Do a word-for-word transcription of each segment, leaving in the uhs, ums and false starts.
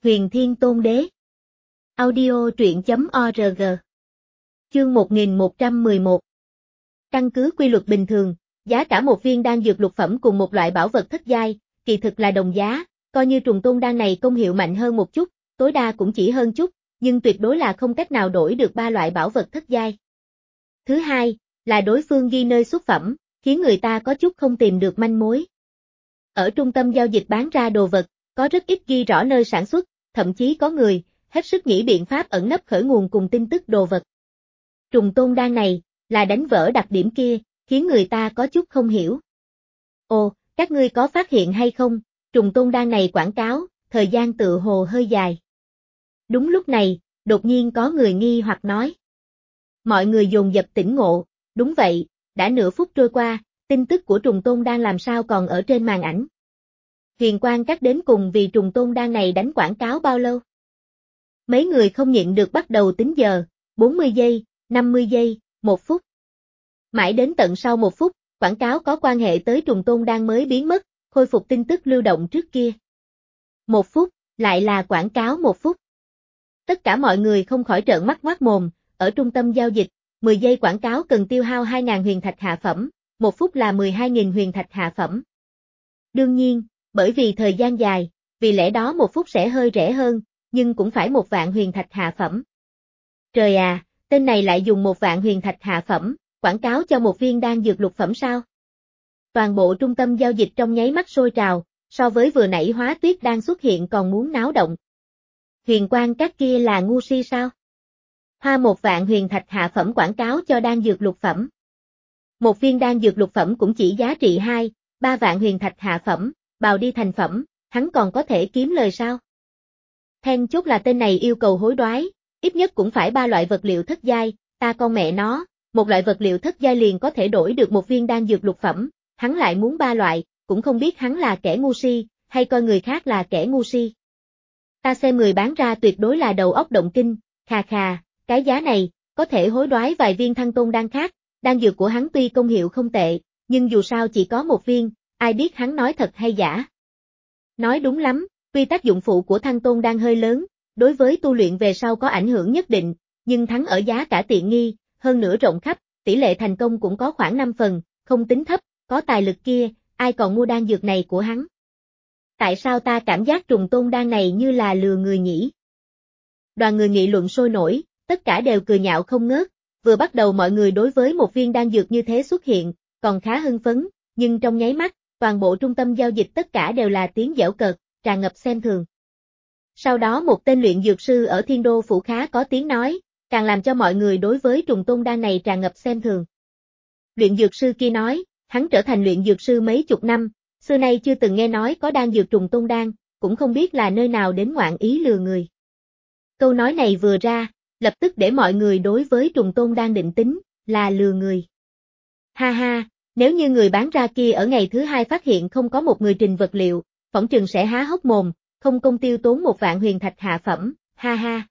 Huyền Thiên Tôn Đế. Audio truyện chấm org. Chương một nghìn một trăm mười một. Căn cứ quy luật bình thường, giá cả một viên đan dược lục phẩm cùng một loại bảo vật thất giai, kỳ thực là đồng giá, coi như trùng tôn đan này công hiệu mạnh hơn một chút, tối đa cũng chỉ hơn chút, nhưng tuyệt đối là không cách nào đổi được ba loại bảo vật thất giai. Thứ hai, là đối phương ghi nơi xuất phẩm, khiến người ta có chút không tìm được manh mối. Ở trung tâm giao dịch bán ra đồ vật, có rất ít ghi rõ nơi sản xuất, thậm chí có người, hết sức nghĩ biện pháp ẩn nấp khởi nguồn cùng tin tức đồ vật. Trùng tôn đan này, là đánh vỡ đặc điểm kia, khiến người ta có chút không hiểu. Ồ, các ngươi có phát hiện hay không, trùng tôn đan này quảng cáo, thời gian tự hồ hơi dài. Đúng lúc này, đột nhiên có người nghi hoặc nói. Mọi người dồn dập tỉnh ngộ, đúng vậy, đã nửa phút trôi qua, tin tức của trùng tôn đan làm sao còn ở trên màn ảnh. Huyền Quang Các đến cùng vì trùng tôn đan này đánh quảng cáo bao lâu? Mấy người không nhịn được bắt đầu tính giờ, bốn mươi giây, năm mươi giây, một phút. Mãi đến tận sau một phút, quảng cáo có quan hệ tới trùng tôn đan mới biến mất, khôi phục tin tức lưu động trước kia. Một phút, lại là quảng cáo một phút. Tất cả mọi người không khỏi trợn mắt ngoác mồm, ở trung tâm giao dịch, mười giây quảng cáo cần tiêu hao hai nghìn huyền thạch hạ phẩm, một phút là mười hai nghìn huyền thạch hạ phẩm. Đương nhiên, bởi vì thời gian dài, vì lẽ đó một phút sẽ hơi rẻ hơn, nhưng cũng phải một vạn huyền thạch hạ phẩm. Trời à, tên này lại dùng một vạn huyền thạch hạ phẩm, quảng cáo cho một viên đan dược lục phẩm sao? Toàn bộ trung tâm giao dịch trong nháy mắt sôi trào, so với vừa nãy Hóa Tuyết đang xuất hiện còn muốn náo động. Huyền Quang Các kia là ngu si sao? Hoa một vạn huyền thạch hạ phẩm quảng cáo cho đan dược lục phẩm. Một viên đan dược lục phẩm cũng chỉ giá trị hai, ba vạn huyền thạch hạ phẩm, bào đi thành phẩm, hắn còn có thể kiếm lời sao? Then chốt là tên này yêu cầu hối đoái, ít nhất cũng phải ba loại vật liệu thất giai, ta con mẹ nó, một loại vật liệu thất giai liền có thể đổi được một viên đan dược lục phẩm, hắn lại muốn ba loại, cũng không biết hắn là kẻ ngu si, hay coi người khác là kẻ ngu si. Ta xem người bán ra tuyệt đối là đầu óc động kinh, khà khà, cái giá này, có thể hối đoái vài viên thăng tôn đan khác, đan dược của hắn tuy công hiệu không tệ, nhưng dù sao chỉ có một viên, ai biết hắn nói thật hay giả. Nói đúng lắm, tuy tác dụng phụ của thăng tôn đan hơi lớn, đối với tu luyện về sau có ảnh hưởng nhất định, nhưng thắng ở giá cả tiện nghi, hơn nữa rộng khắp, tỷ lệ thành công cũng có khoảng năm phần, không tính thấp, có tài lực kia, ai còn mua đan dược này của hắn. Tại sao ta cảm giác trùng tôn đan này như là lừa người nhỉ? Đoàn người nghị luận sôi nổi, tất cả đều cười nhạo không ngớt, vừa bắt đầu mọi người đối với một viên đan dược như thế xuất hiện, còn khá hưng phấn, nhưng trong nháy mắt, toàn bộ trung tâm giao dịch tất cả đều là tiếng giễu cợt, tràn ngập xem thường. Sau đó một tên luyện dược sư ở Thiên Đô Phủ khá có tiếng nói, càng làm cho mọi người đối với trùng tôn đan này tràn ngập xem thường. Luyện dược sư kia nói, hắn trở thành luyện dược sư mấy chục năm, xưa nay chưa từng nghe nói có đan dược trùng tôn đan, cũng không biết là nơi nào đến ngoạn ý lừa người. Câu nói này vừa ra, lập tức để mọi người đối với trùng tôn đan định tính, là lừa người. Ha ha, nếu như người bán ra kia ở ngày thứ hai phát hiện không có một người trình vật liệu, phỏng chừng sẽ há hốc mồm, không công tiêu tốn một vạn huyền thạch hạ phẩm, ha ha.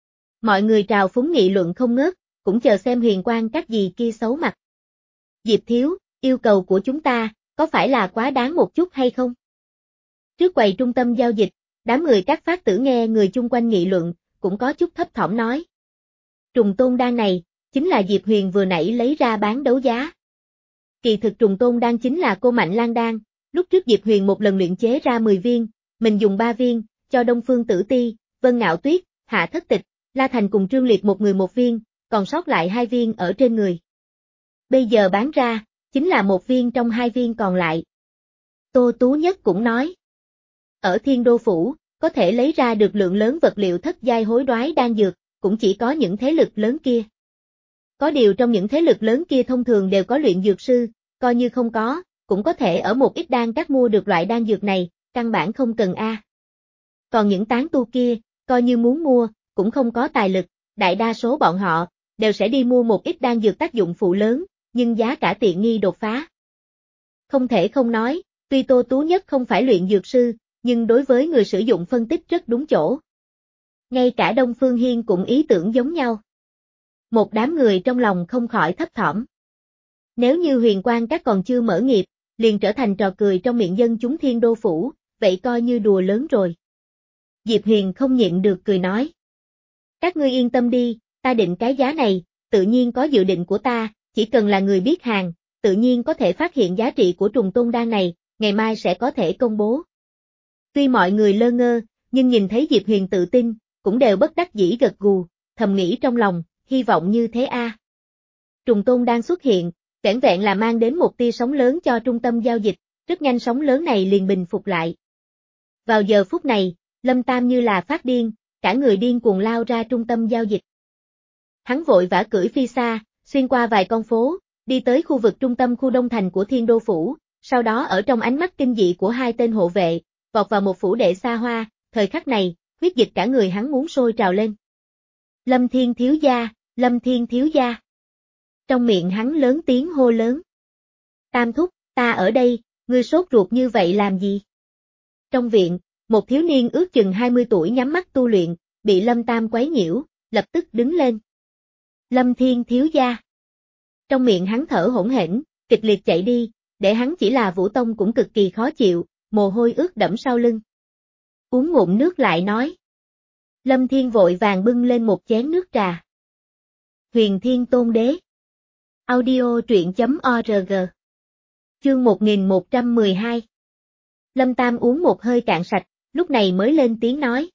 Mọi người trào phúng nghị luận không ngớt, cũng chờ xem Huyền Quang Các gì kia xấu mặt. Diệp Thiếu, yêu cầu của chúng ta, có phải là quá đáng một chút hay không? Trước quầy trung tâm giao dịch, đám người các phát tử nghe người chung quanh nghị luận, cũng có chút thấp thỏm nói. Trùng tôn đan này, chính là Diệp Huyền vừa nãy lấy ra bán đấu giá. Kỳ thực trùng tôn đan chính là cô Mạnh Lan đan, lúc trước Diệp Huyền một lần luyện chế ra mười viên, mình dùng ba viên, cho Đông Phương Tử Ti, Vân Ngạo Tuyết, Hạ Thất Tịch, La Thành cùng Trương Liệt một người một viên, còn sót lại hai viên ở trên người. Bây giờ bán ra, chính là một viên trong hai viên còn lại. Tô Tú Nhất cũng nói. Ở Thiên Đô Phủ, có thể lấy ra được lượng lớn vật liệu thất giai hối đoái đan dược, cũng chỉ có những thế lực lớn kia. Có điều trong những thế lực lớn kia thông thường đều có luyện dược sư, coi như không có, cũng có thể ở một ít đan các mua được loại đan dược này, căn bản không cần a. Còn những tán tu kia, coi như muốn mua, cũng không có tài lực, đại đa số bọn họ, đều sẽ đi mua một ít đan dược tác dụng phụ lớn, nhưng giá cả tiện nghi đột phá. Không thể không nói, tuy Tô Tú Nhất không phải luyện dược sư, nhưng đối với người sử dụng phân tích rất đúng chỗ. Ngay cả Đông Phương Hiên cũng ý tưởng giống nhau. Một đám người trong lòng không khỏi thấp thỏm. Nếu như Huyền Quang Các còn chưa mở nghiệp, liền trở thành trò cười trong miệng dân chúng Thiên Đô Phủ, vậy coi như đùa lớn rồi. Diệp Huyền không nhịn được cười nói. Các ngươi yên tâm đi, ta định cái giá này, tự nhiên có dự định của ta, chỉ cần là người biết hàng, tự nhiên có thể phát hiện giá trị của trùng tôn đan này, ngày mai sẽ có thể công bố. Tuy mọi người lơ ngơ, nhưng nhìn thấy Diệp Huyền tự tin, cũng đều bất đắc dĩ gật gù, thầm nghĩ trong lòng, hy vọng như thế a. À. Trùng tôn đang xuất hiện, vẻn vẹn là mang đến một tia sóng lớn cho trung tâm giao dịch, rất nhanh sóng lớn này liền bình phục lại. Vào giờ phút này, Lâm Tam như là phát điên, cả người điên cuồng lao ra trung tâm giao dịch. Hắn vội vã cưỡi phi xa, xuyên qua vài con phố, đi tới khu vực trung tâm khu đông thành của Thiên Đô Phủ, sau đó ở trong ánh mắt kinh dị của hai tên hộ vệ, vọt vào một phủ đệ xa hoa, thời khắc này, huyết dịch cả người hắn muốn sôi trào lên. Lâm Thiên thiếu gia, Lâm Thiên thiếu gia. Trong miệng hắn lớn tiếng hô lớn. Tam thúc, ta ở đây, ngươi sốt ruột như vậy làm gì? Trong viện, một thiếu niên ước chừng hai mươi tuổi nhắm mắt tu luyện, bị Lâm Tam quấy nhiễu, lập tức đứng lên. Lâm Thiên thiếu gia. Trong miệng hắn thở hỗn hển, kịch liệt chạy đi, để hắn chỉ là Vũ Tông cũng cực kỳ khó chịu, mồ hôi ướt đẫm sau lưng. Uống ngụm nước lại nói. Lâm Thiên vội vàng bưng lên một chén nước trà. Huyền Thiên Tôn Đế. Audio truyện chấm org. Chương một nghìn một trăm mười hai. Lâm Tam uống một hơi cạn sạch, lúc này mới lên tiếng nói.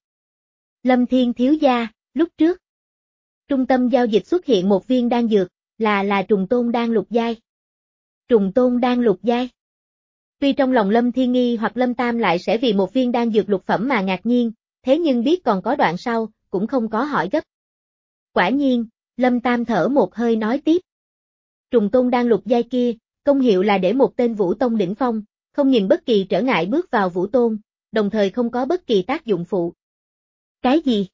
Lâm Thiên thiếu gia, lúc trước. Trung tâm giao dịch xuất hiện một viên đan dược, là là trùng tôn đan lục giai. Trùng tôn đan lục giai. Tuy trong lòng Lâm Thiên nghi hoặc Lâm Tam lại sẽ vì một viên đan dược lục phẩm mà ngạc nhiên, thế nhưng biết còn có đoạn sau, cũng không có hỏi gấp. Quả nhiên, Lâm Tam thở một hơi nói tiếp. Trùng tôn đan lục giai kia, công hiệu là để một tên Vũ Tông đỉnh phong, không nhìn bất kỳ trở ngại bước vào Vũ Tôn, đồng thời không có bất kỳ tác dụng phụ. Cái gì?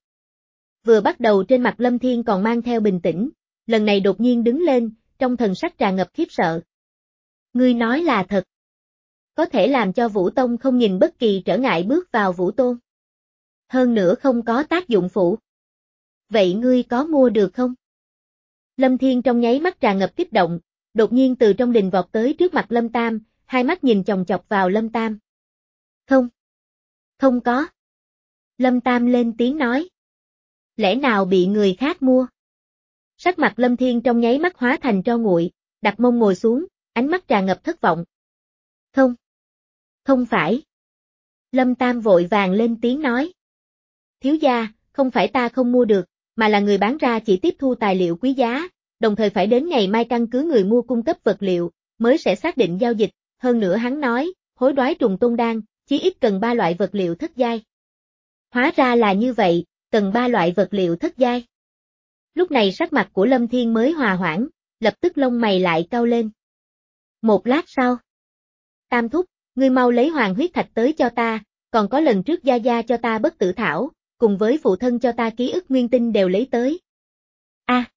Vừa bắt đầu trên mặt Lâm Thiên còn mang theo bình tĩnh, lần này đột nhiên đứng lên, trong thần sắc tràn ngập khiếp sợ. Ngươi nói là thật. Có thể làm cho Vũ Tông không nhìn bất kỳ trở ngại bước vào Vũ Tôn. Hơn nữa không có tác dụng phụ. Vậy ngươi có mua được không? Lâm Thiên trong nháy mắt tràn ngập kích động, đột nhiên từ trong đình vọt tới trước mặt Lâm Tam, hai mắt nhìn chòng chọc vào Lâm Tam. Không. Không có. Lâm Tam lên tiếng nói. Lẽ nào bị người khác mua? Sắc mặt Lâm Thiên trong nháy mắt hóa thành tro nguội, đặt mông ngồi xuống, ánh mắt tràn ngập thất vọng. Không. Không phải. Lâm Tam vội vàng lên tiếng nói. Thiếu gia, không phải ta không mua được, mà là người bán ra chỉ tiếp thu tài liệu quý giá, đồng thời phải đến ngày mai căn cứ người mua cung cấp vật liệu, mới sẽ xác định giao dịch, hơn nữa hắn nói, hối đoái trùng tôn đan, chí ít cần ba loại vật liệu thất giai. Hóa ra là như vậy, cần ba loại vật liệu thất giai. Lúc này sắc mặt của Lâm Thiên mới hòa hoãn, lập tức lông mày lại cau lên. Một lát sau. Tam thúc, ngươi mau lấy hoàng huyết thạch tới cho ta, còn có lần trước gia gia cho ta bất tử thảo, cùng với phụ thân cho ta ký ức nguyên tinh đều lấy tới. A. À.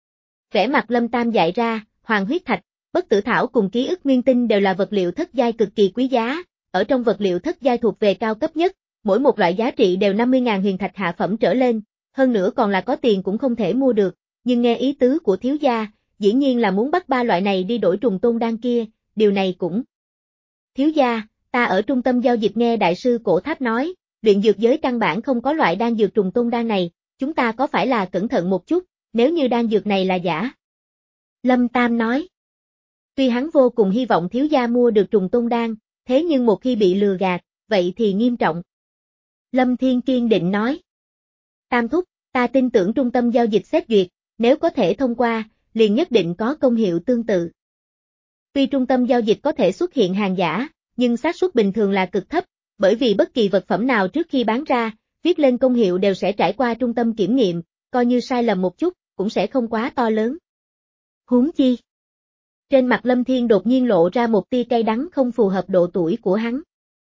Vẻ mặt Lâm Tam dại ra, hoàng huyết thạch, bất tử thảo cùng ký ức nguyên tinh đều là vật liệu thất giai cực kỳ quý giá, ở trong vật liệu thất giai thuộc về cao cấp nhất, mỗi một loại giá trị đều năm mươi nghìn huyền thạch hạ phẩm trở lên, hơn nữa còn là có tiền cũng không thể mua được, nhưng nghe ý tứ của thiếu gia, dĩ nhiên là muốn bắt ba loại này đi đổi trùng tôn đan kia, điều này cũng. Thiếu gia, ta ở trung tâm giao dịch nghe đại sư Cổ Tháp nói, luyện dược giới căn bản không có loại đan dược trùng tôn đan này, chúng ta có phải là cẩn thận một chút, nếu như đan dược này là giả? Lâm Tam nói. Tuy hắn vô cùng hy vọng thiếu gia mua được trùng tôn đan, thế nhưng một khi bị lừa gạt, vậy thì nghiêm trọng. Lâm Thiên kiên định nói. Tam thúc, ta tin tưởng trung tâm giao dịch xét duyệt, nếu có thể thông qua, liền nhất định có công hiệu tương tự. Tuy trung tâm giao dịch có thể xuất hiện hàng giả, nhưng xác suất bình thường là cực thấp, bởi vì bất kỳ vật phẩm nào trước khi bán ra, viết lên công hiệu đều sẽ trải qua trung tâm kiểm nghiệm, coi như sai lầm một chút, cũng sẽ không quá to lớn. Huống chi. Trên mặt Lâm Thiên đột nhiên lộ ra một tia cay đắng không phù hợp độ tuổi của hắn.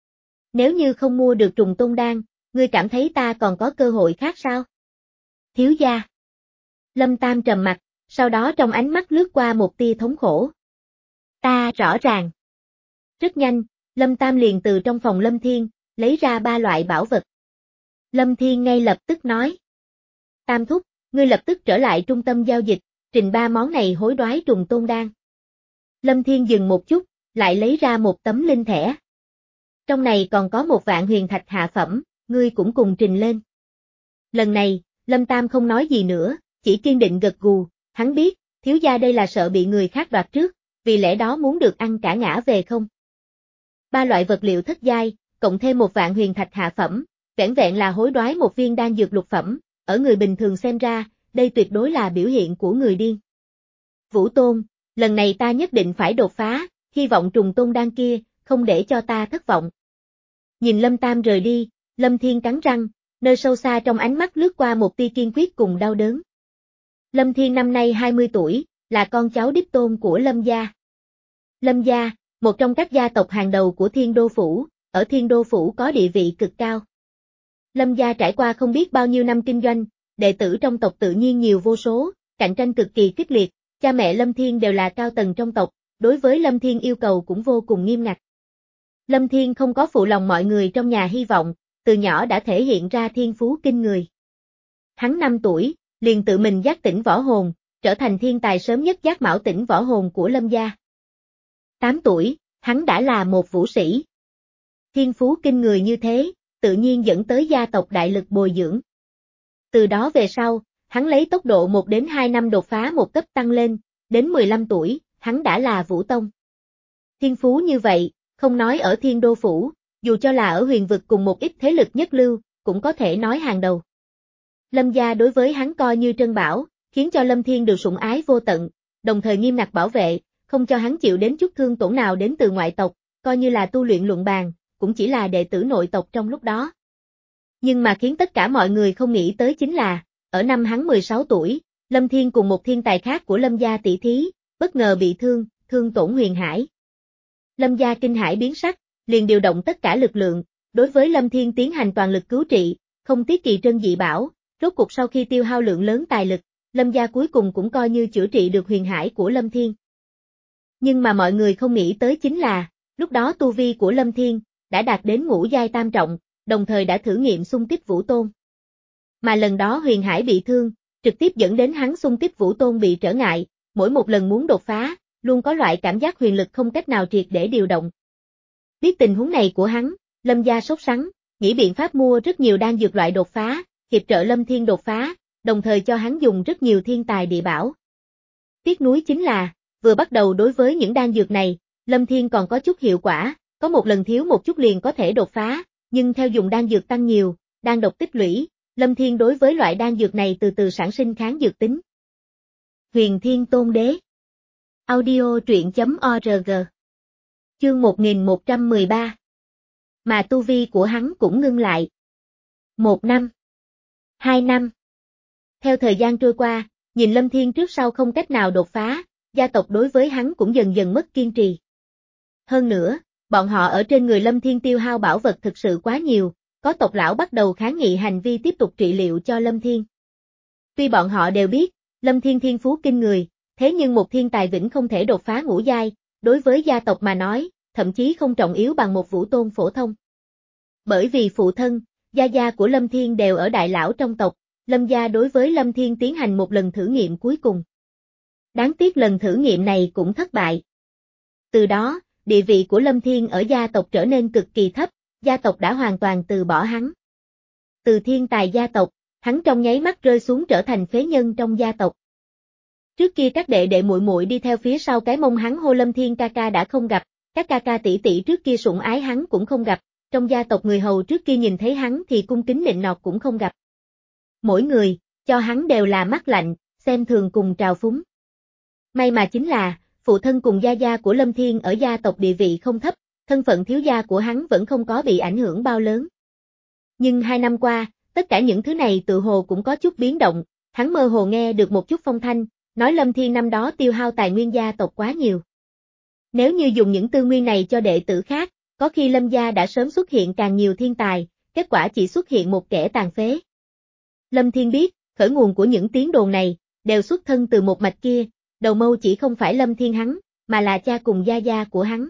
Nếu như không mua được trùng tôn đan, ngươi cảm thấy ta còn có cơ hội khác sao? Thiếu gia. Lâm Tam trầm mặt, sau đó trong ánh mắt lướt qua một tia thống khổ. Ta rõ ràng. Rất nhanh, Lâm Tam liền từ trong phòng Lâm Thiên, lấy ra ba loại bảo vật. Lâm Thiên ngay lập tức nói. Tam thúc, ngươi lập tức trở lại trung tâm giao dịch, trình ba món này hối đoái trùng tôn đan. Lâm Thiên dừng một chút, lại lấy ra một tấm linh thẻ. Trong này còn có một vạn huyền thạch hạ phẩm, ngươi cũng cùng trình lên. Lần này, Lâm Tam không nói gì nữa, chỉ kiên định gật gù, hắn biết, thiếu gia đây là sợ bị người khác đoạt trước, vì lẽ đó muốn được ăn cả ngã về không. Ba loại vật liệu thất giai, cộng thêm một vạn huyền thạch hạ phẩm, vẻn vẹn là hối đoái một viên đan dược lục phẩm, ở người bình thường xem ra, đây tuyệt đối là biểu hiện của người điên. Vũ Tôn, lần này ta nhất định phải đột phá, hy vọng trùng tôn đan kia, không để cho ta thất vọng. Nhìn Lâm Tam rời đi, Lâm Thiên cắn răng, nơi sâu xa trong ánh mắt lướt qua một tia kiên quyết cùng đau đớn. Lâm Thiên năm nay hai mươi tuổi, là con cháu đích tôn của Lâm gia. Lâm gia, một trong các gia tộc hàng đầu của Thiên Đô Phủ, ở Thiên Đô Phủ có địa vị cực cao. Lâm gia trải qua không biết bao nhiêu năm kinh doanh, đệ tử trong tộc tự nhiên nhiều vô số, cạnh tranh cực kỳ kịch liệt, cha mẹ Lâm Thiên đều là cao tầng trong tộc, đối với Lâm Thiên yêu cầu cũng vô cùng nghiêm ngặt. Lâm Thiên không có phụ lòng mọi người trong nhà hy vọng, từ nhỏ đã thể hiện ra thiên phú kinh người. Hắn năm tuổi, liền tự mình giác tỉnh võ hồn, trở thành thiên tài sớm nhất giác mão tỉnh võ hồn của Lâm gia. tám tuổi, hắn đã là một vũ sĩ. Thiên phú kinh người như thế, tự nhiên dẫn tới gia tộc đại lực bồi dưỡng. Từ đó về sau, hắn lấy tốc độ một đến hai năm đột phá một cấp tăng lên, đến mười lăm tuổi, hắn đã là vũ tông. Thiên phú như vậy, không nói ở Thiên Đô Phủ, dù cho là ở huyền vực cùng một ít thế lực nhất lưu, cũng có thể nói hàng đầu. Lâm gia đối với hắn coi như trân bảo, khiến cho Lâm Thiên được sủng ái vô tận, đồng thời nghiêm ngặt bảo vệ, không cho hắn chịu đến chút thương tổn nào đến từ ngoại tộc, coi như là tu luyện luận bàn, cũng chỉ là đệ tử nội tộc trong lúc đó. Nhưng mà khiến tất cả mọi người không nghĩ tới chính là, ở năm hắn mười sáu tuổi, Lâm Thiên cùng một thiên tài khác của Lâm gia tỷ thí, bất ngờ bị thương, thương tổn huyền hải. Lâm gia kinh hải biến sắc, liền điều động tất cả lực lượng, đối với Lâm Thiên tiến hành toàn lực cứu trị, không tiếc kỳ trân dị bảo, rốt cuộc sau khi tiêu hao lượng lớn tài lực, Lâm gia cuối cùng cũng coi như chữa trị được huyền hải của Lâm Thiên. Nhưng mà mọi người không nghĩ tới chính là, lúc đó tu vi của Lâm Thiên, đã đạt đến ngũ giai tam trọng, đồng thời đã thử nghiệm xung kích vũ tôn. Mà lần đó huyền hải bị thương, trực tiếp dẫn đến hắn xung kích vũ tôn bị trở ngại, mỗi một lần muốn đột phá, luôn có loại cảm giác huyền lực không cách nào triệt để điều động. Biết tình huống này của hắn, Lâm gia sốt sắng, nghĩ biện pháp mua rất nhiều đan dược loại đột phá, hiệp trợ Lâm Thiên đột phá, đồng thời cho hắn dùng rất nhiều thiên tài địa bảo. Tiếc nuối chính là, vừa bắt đầu đối với những đan dược này, Lâm Thiên còn có chút hiệu quả, có một lần thiếu một chút liền có thể đột phá, nhưng theo dùng đan dược tăng nhiều, đan độc tích lũy, Lâm Thiên đối với loại đan dược này từ từ sản sinh kháng dược tính. Huyền Thiên Tôn Đế Audio truyện chấm org Chương một nghìn một trăm mười ba Mà tu vi của hắn cũng ngưng lại. Một năm. Hai năm. Theo thời gian trôi qua, nhìn Lâm Thiên trước sau không cách nào đột phá, gia tộc đối với hắn cũng dần dần mất kiên trì. Hơn nữa, bọn họ ở trên người Lâm Thiên tiêu hao bảo vật thực sự quá nhiều, có tộc lão bắt đầu kháng nghị hành vi tiếp tục trị liệu cho Lâm Thiên. Tuy bọn họ đều biết, Lâm Thiên thiên phú kinh người, thế nhưng một thiên tài vĩnh không thể đột phá ngũ giai, đối với gia tộc mà nói, thậm chí không trọng yếu bằng một vũ tôn phổ thông. Bởi vì phụ thân, gia gia của Lâm Thiên đều ở đại lão trong tộc, Lâm gia đối với Lâm Thiên tiến hành một lần thử nghiệm cuối cùng. Đáng tiếc lần thử nghiệm này cũng thất bại. Từ đó, địa vị của Lâm Thiên ở gia tộc trở nên cực kỳ thấp, gia tộc đã hoàn toàn từ bỏ hắn. Từ thiên tài gia tộc, hắn trong nháy mắt rơi xuống trở thành phế nhân trong gia tộc. Trước kia các đệ đệ muội muội đi theo phía sau cái mông hắn hô Lâm Thiên ca ca đã không gặp, các ca ca tỷ tỷ trước kia sủng ái hắn cũng không gặp, trong gia tộc người hầu trước kia nhìn thấy hắn thì cung kính nịnh nọt cũng không gặp. Mỗi người, cho hắn đều là mắt lạnh, xem thường cùng trào phúng. May mà chính là, phụ thân cùng gia gia của Lâm Thiên ở gia tộc địa vị không thấp, thân phận thiếu gia của hắn vẫn không có bị ảnh hưởng bao lớn. Nhưng hai năm qua, tất cả những thứ này tự hồ cũng có chút biến động, hắn mơ hồ nghe được một chút phong thanh, nói Lâm Thiên năm đó tiêu hao tài nguyên gia tộc quá nhiều. Nếu như dùng những tư nguyên này cho đệ tử khác, có khi Lâm gia đã sớm xuất hiện càng nhiều thiên tài, kết quả chỉ xuất hiện một kẻ tàn phế. Lâm Thiên biết, khởi nguồn của những tiếng đồn này, đều xuất thân từ một mạch kia, đầu mâu chỉ không phải Lâm Thiên hắn, mà là cha cùng gia gia của hắn.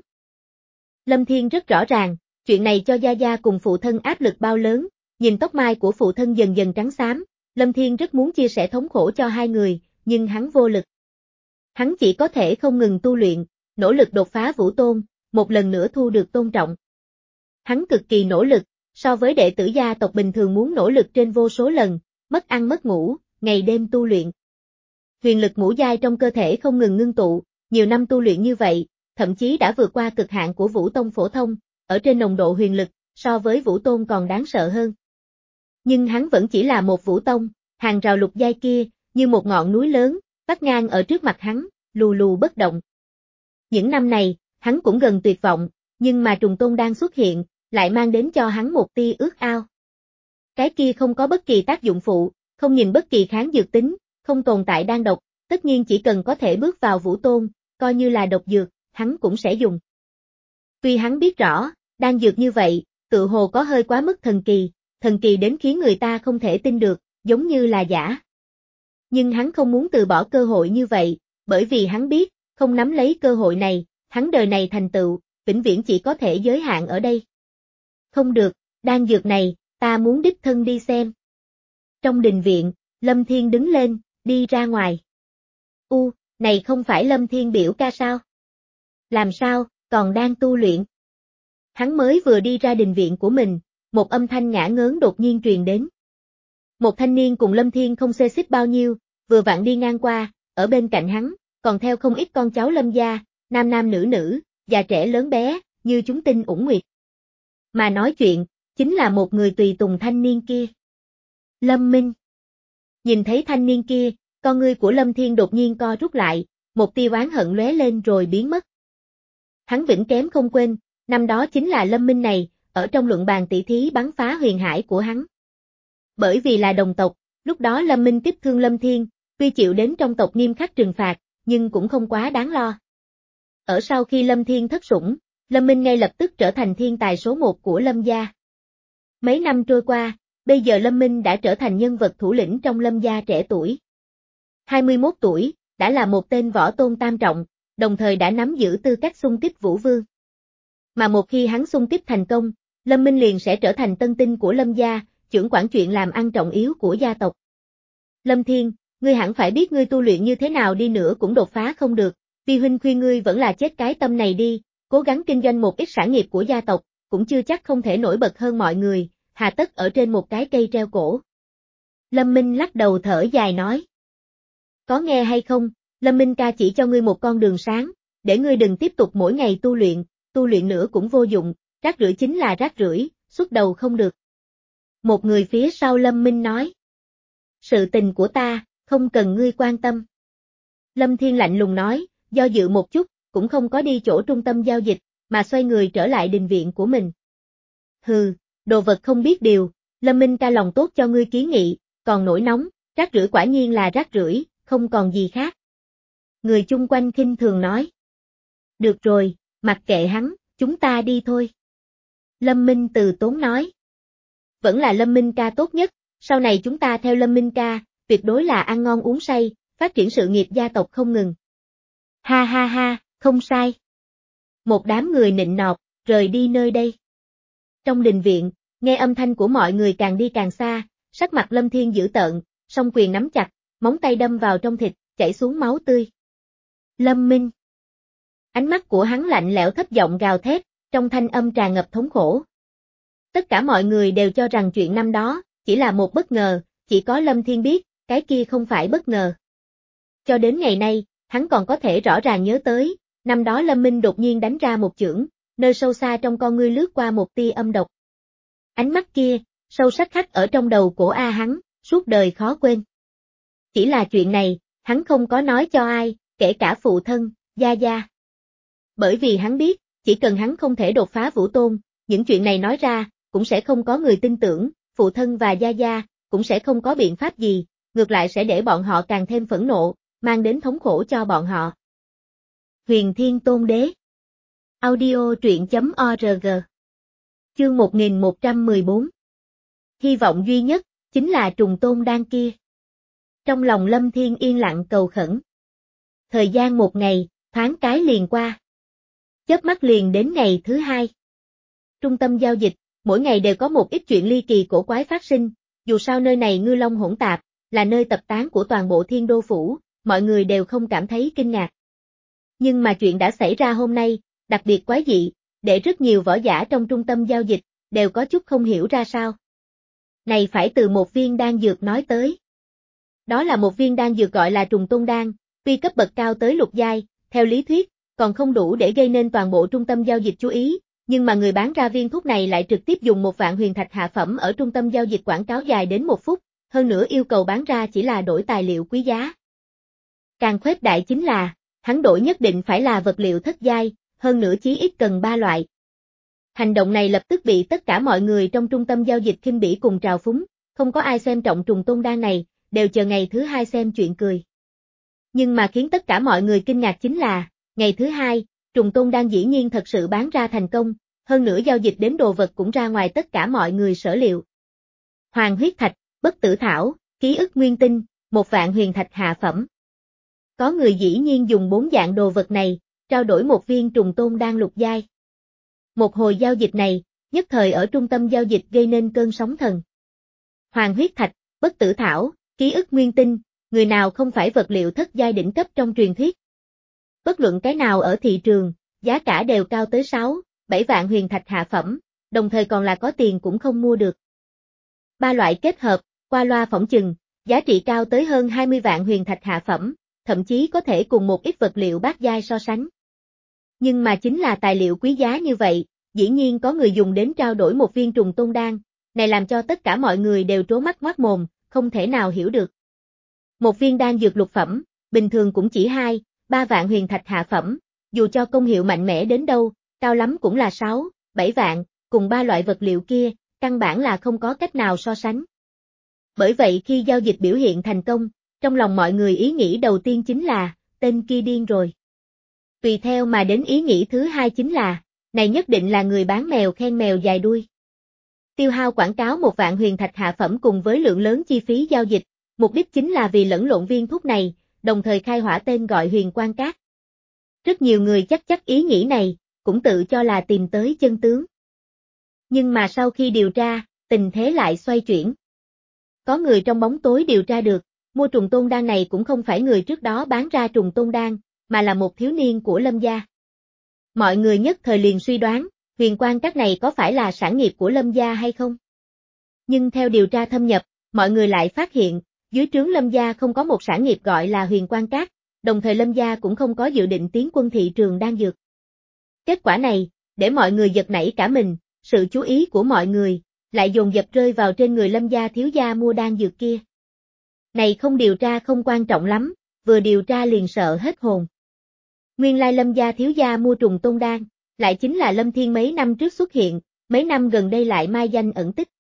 Lâm Thiên rất rõ ràng, chuyện này cho gia gia cùng phụ thân áp lực bao lớn, nhìn tóc mai của phụ thân dần dần trắng xám, Lâm Thiên rất muốn chia sẻ thống khổ cho hai người, nhưng hắn vô lực. Hắn chỉ có thể không ngừng tu luyện, nỗ lực đột phá vũ tôn, một lần nữa thu được tôn trọng. Hắn cực kỳ nỗ lực, so với đệ tử gia tộc bình thường muốn nỗ lực trên vô số lần, mất ăn mất ngủ, ngày đêm tu luyện. Huyền lực ngũ giai trong cơ thể không ngừng ngưng tụ, nhiều năm tu luyện như vậy, thậm chí đã vượt qua cực hạn của Vũ Tông phổ thông, ở trên nồng độ huyền lực, so với Vũ Tôn còn đáng sợ hơn. Nhưng hắn vẫn chỉ là một Vũ Tông, hàng rào lục giai kia, như một ngọn núi lớn, vắt ngang ở trước mặt hắn, lù lù bất động. Những năm này, hắn cũng gần tuyệt vọng, nhưng mà trùng tôn đang xuất hiện, lại mang đến cho hắn một tia ước ao. Cái kia không có bất kỳ tác dụng phụ, không nhìn bất kỳ kháng dược tính, không tồn tại đan độc, tất nhiên chỉ cần có thể bước vào Vũ Tôn, coi như là độc dược, hắn cũng sẽ dùng. Tuy hắn biết rõ, đan dược như vậy, tự hồ có hơi quá mức thần kỳ, thần kỳ đến khiến người ta không thể tin được, giống như là giả. Nhưng hắn không muốn từ bỏ cơ hội như vậy, bởi vì hắn biết, không nắm lấy cơ hội này, hắn đời này thành tựu, vĩnh viễn chỉ có thể giới hạn ở đây. Không được, đan dược này, ta muốn đích thân đi xem. Trong đình viện, Lâm Thiên đứng lên, đi ra ngoài. U, này không phải Lâm Thiên biểu ca sao? Làm sao, còn đang tu luyện? Hắn mới vừa đi ra đình viện của mình, một âm thanh ngả ngớn đột nhiên truyền đến. Một thanh niên cùng Lâm Thiên không xê xích bao nhiêu, vừa vặn đi ngang qua, ở bên cạnh hắn, còn theo không ít con cháu Lâm gia, nam nam nữ nữ, già trẻ lớn bé, như chúng tinh ủng nguyệt. Mà nói chuyện, chính là một người tùy tùng thanh niên kia. Lâm Minh. Nhìn thấy thanh niên kia, con ngươi của Lâm Thiên đột nhiên co rút lại, một tia oán hận lóe lên rồi biến mất. Hắn vĩnh kém không quên, năm đó chính là Lâm Minh này, ở trong luận bàn tỷ thí bắn phá huyền hải của hắn. Bởi vì là đồng tộc, lúc đó Lâm Minh kích thương Lâm Thiên, tuy chịu đến trong tộc nghiêm khắc trừng phạt, nhưng cũng không quá đáng lo. Ở sau khi Lâm Thiên thất sủng, Lâm Minh ngay lập tức trở thành thiên tài số một của Lâm gia. Mấy năm trôi qua, bây giờ Lâm Minh đã trở thành nhân vật thủ lĩnh trong Lâm gia trẻ tuổi. hai mươi mốt tuổi, đã là một tên võ tôn tam trọng, đồng thời đã nắm giữ tư cách xung kích Vũ Vương. Mà một khi hắn xung kích thành công, Lâm Minh liền sẽ trở thành tân tinh của Lâm gia, chưởng quản chuyện làm ăn trọng yếu của gia tộc. Lâm Thiên, ngươi hẳn phải biết ngươi tu luyện như thế nào đi nữa cũng đột phá không được, vi huynh khuyên ngươi vẫn là chết cái tâm này đi, cố gắng kinh doanh một ít sản nghiệp của gia tộc, cũng chưa chắc không thể nổi bật hơn mọi người, hà tất ở trên một cái cây treo cổ. Lâm Minh lắc đầu thở dài nói. Có nghe hay không, Lâm Minh ca chỉ cho ngươi một con đường sáng, để ngươi đừng tiếp tục mỗi ngày tu luyện, tu luyện nữa cũng vô dụng, rác rưởi chính là rác rưởi, xuất đầu không được. Một người phía sau Lâm Minh nói. Sự tình của ta, không cần ngươi quan tâm. Lâm Thiên lạnh lùng nói, do dự một chút, cũng không có đi chỗ trung tâm giao dịch, mà xoay người trở lại đình viện của mình. Hừ, đồ vật không biết điều, Lâm Minh ca lòng tốt cho ngươi kiến nghị, còn nổi nóng, rác rưởi quả nhiên là rác rưởi, không còn gì khác. Người chung quanh khinh thường nói. Được rồi, mặc kệ hắn, chúng ta đi thôi. Lâm Minh từ tốn nói. Vẫn là Lâm Minh ca tốt nhất, sau này chúng ta theo Lâm Minh ca, tuyệt đối là ăn ngon uống say, phát triển sự nghiệp gia tộc không ngừng. Ha ha ha, không sai. Một đám người nịnh nọt, rời đi nơi đây. Trong đình viện, nghe âm thanh của mọi người càng đi càng xa, sắc mặt Lâm Thiên dữ tợn, song quyền nắm chặt, móng tay đâm vào trong thịt, chảy xuống máu tươi. Lâm Minh. Ánh mắt của hắn lạnh lẽo thấp giọng gào thét, trong thanh âm tràn ngập thống khổ. Tất cả mọi người đều cho rằng chuyện năm đó, chỉ là một bất ngờ, chỉ có Lâm Thiên biết, cái kia không phải bất ngờ. Cho đến ngày nay, hắn còn có thể rõ ràng nhớ tới, năm đó Lâm Minh đột nhiên đánh ra một chưởng, nơi sâu xa trong con ngươi lướt qua một tia âm độc. Ánh mắt kia, sâu sắc khắc ở trong đầu của A hắn, suốt đời khó quên. Chỉ là chuyện này, hắn không có nói cho ai, kể cả phụ thân, gia gia. Bởi vì hắn biết, chỉ cần hắn không thể đột phá Vũ Tôn, những chuyện này nói ra, cũng sẽ không có người tin tưởng, phụ thân và gia gia, cũng sẽ không có biện pháp gì, ngược lại sẽ để bọn họ càng thêm phẫn nộ, mang đến thống khổ cho bọn họ. Huyền Thiên Tôn Đế. Audio truyện chấm org. Chương một nghìn một trăm mười bốn. Hy vọng duy nhất, chính là trùng tôn đan kia. Trong lòng Lâm Thiên yên lặng cầu khẩn. Thời gian một ngày, thoáng cái liền qua. Chớp mắt liền đến ngày thứ hai. Trung tâm giao dịch, mỗi ngày đều có một ít chuyện ly kỳ cổ quái phát sinh, dù sao nơi này ngư long hỗn tạp, là nơi tập tán của toàn bộ Thiên Đô Phủ, mọi người đều không cảm thấy kinh ngạc. Nhưng mà chuyện đã xảy ra hôm nay, đặc biệt quái dị, để rất nhiều võ giả trong trung tâm giao dịch, đều có chút không hiểu ra sao. Này phải từ một viên đan dược nói tới. Đó là một viên đan dược gọi là trùng tôn đan, tuy cấp bậc cao tới lục giai, theo lý thuyết, còn không đủ để gây nên toàn bộ trung tâm giao dịch chú ý, nhưng mà người bán ra viên thuốc này lại trực tiếp dùng một vạn huyền thạch hạ phẩm ở trung tâm giao dịch quảng cáo dài đến một phút, hơn nữa yêu cầu bán ra chỉ là đổi tài liệu quý giá. Càng khuếch đại chính là, hắn đổi nhất định phải là vật liệu thất giai, hơn nữa chí ít cần ba loại. Hành động này lập tức bị tất cả mọi người trong trung tâm giao dịch khinh bỉ cùng trào phúng, không có ai xem trọng trùng tôn đan này, đều chờ ngày thứ hai xem chuyện cười. Nhưng mà khiến tất cả mọi người kinh ngạc chính là, ngày thứ hai, trùng tôn đan dĩ nhiên thật sự bán ra thành công, hơn nữa giao dịch đến đồ vật cũng ra ngoài tất cả mọi người sở liệu. Hoàng huyết thạch, bất tử thảo, ký ức nguyên tinh, một vạn huyền thạch hạ phẩm. Có người dĩ nhiên dùng bốn dạng đồ vật này, trao đổi một viên trùng tôn đan lục giai. Một hồi giao dịch này, nhất thời ở trung tâm giao dịch gây nên cơn sóng thần. Hoàng huyết thạch, bất tử thảo, ký ức nguyên tinh, người nào không phải vật liệu thất giai đỉnh cấp trong truyền thuyết. Bất luận cái nào ở thị trường, giá cả đều cao tới sáu, bảy vạn huyền thạch hạ phẩm, đồng thời còn là có tiền cũng không mua được. Ba loại kết hợp, qua loa phỏng chừng, giá trị cao tới hơn hai mươi vạn huyền thạch hạ phẩm, thậm chí có thể cùng một ít vật liệu bát giai so sánh. Nhưng mà chính là tài liệu quý giá như vậy, dĩ nhiên có người dùng đến trao đổi một viên trùng tôn đan, này làm cho tất cả mọi người đều trố mắt ngoác mồm, không thể nào hiểu được. Một viên đan dược lục phẩm, bình thường cũng chỉ hai, ba vạn huyền thạch hạ phẩm, dù cho công hiệu mạnh mẽ đến đâu, cao lắm cũng là sáu, bảy vạn, cùng ba loại vật liệu kia, căn bản là không có cách nào so sánh. Bởi vậy khi giao dịch biểu hiện thành công, trong lòng mọi người ý nghĩ đầu tiên chính là, tên kia điên rồi. Tùy theo mà đến ý nghĩ thứ hai chính là, này nhất định là người bán mèo khen mèo dài đuôi. Tiêu hao quảng cáo một vạn huyền thạch hạ phẩm cùng với lượng lớn chi phí giao dịch, mục đích chính là vì lẫn lộn viên thuốc này, đồng thời khai hỏa tên gọi huyền quan cát. Rất nhiều người chắc chắc ý nghĩ này, cũng tự cho là tìm tới chân tướng. Nhưng mà sau khi điều tra, tình thế lại xoay chuyển. Có người trong bóng tối điều tra được, mua trùng tôn đan này cũng không phải người trước đó bán ra trùng tôn đan, mà là một thiếu niên của Lâm gia. Mọi người nhất thời liền suy đoán, huyền quan cát này có phải là sản nghiệp của Lâm gia hay không? Nhưng theo điều tra thâm nhập, mọi người lại phát hiện, dưới trướng Lâm gia không có một sản nghiệp gọi là huyền quan cát, đồng thời Lâm gia cũng không có dự định tiến quân thị trường đan dược. Kết quả này, để mọi người giật nảy cả mình, sự chú ý của mọi người, lại dồn dập rơi vào trên người Lâm gia thiếu gia mua đan dược kia. Này không điều tra không quan trọng lắm, vừa điều tra liền sợ hết hồn. Nguyên lai Lâm gia thiếu gia mua trùng tôn đan, lại chính là Lâm Thiên mấy năm trước xuất hiện, mấy năm gần đây lại mai danh ẩn tích.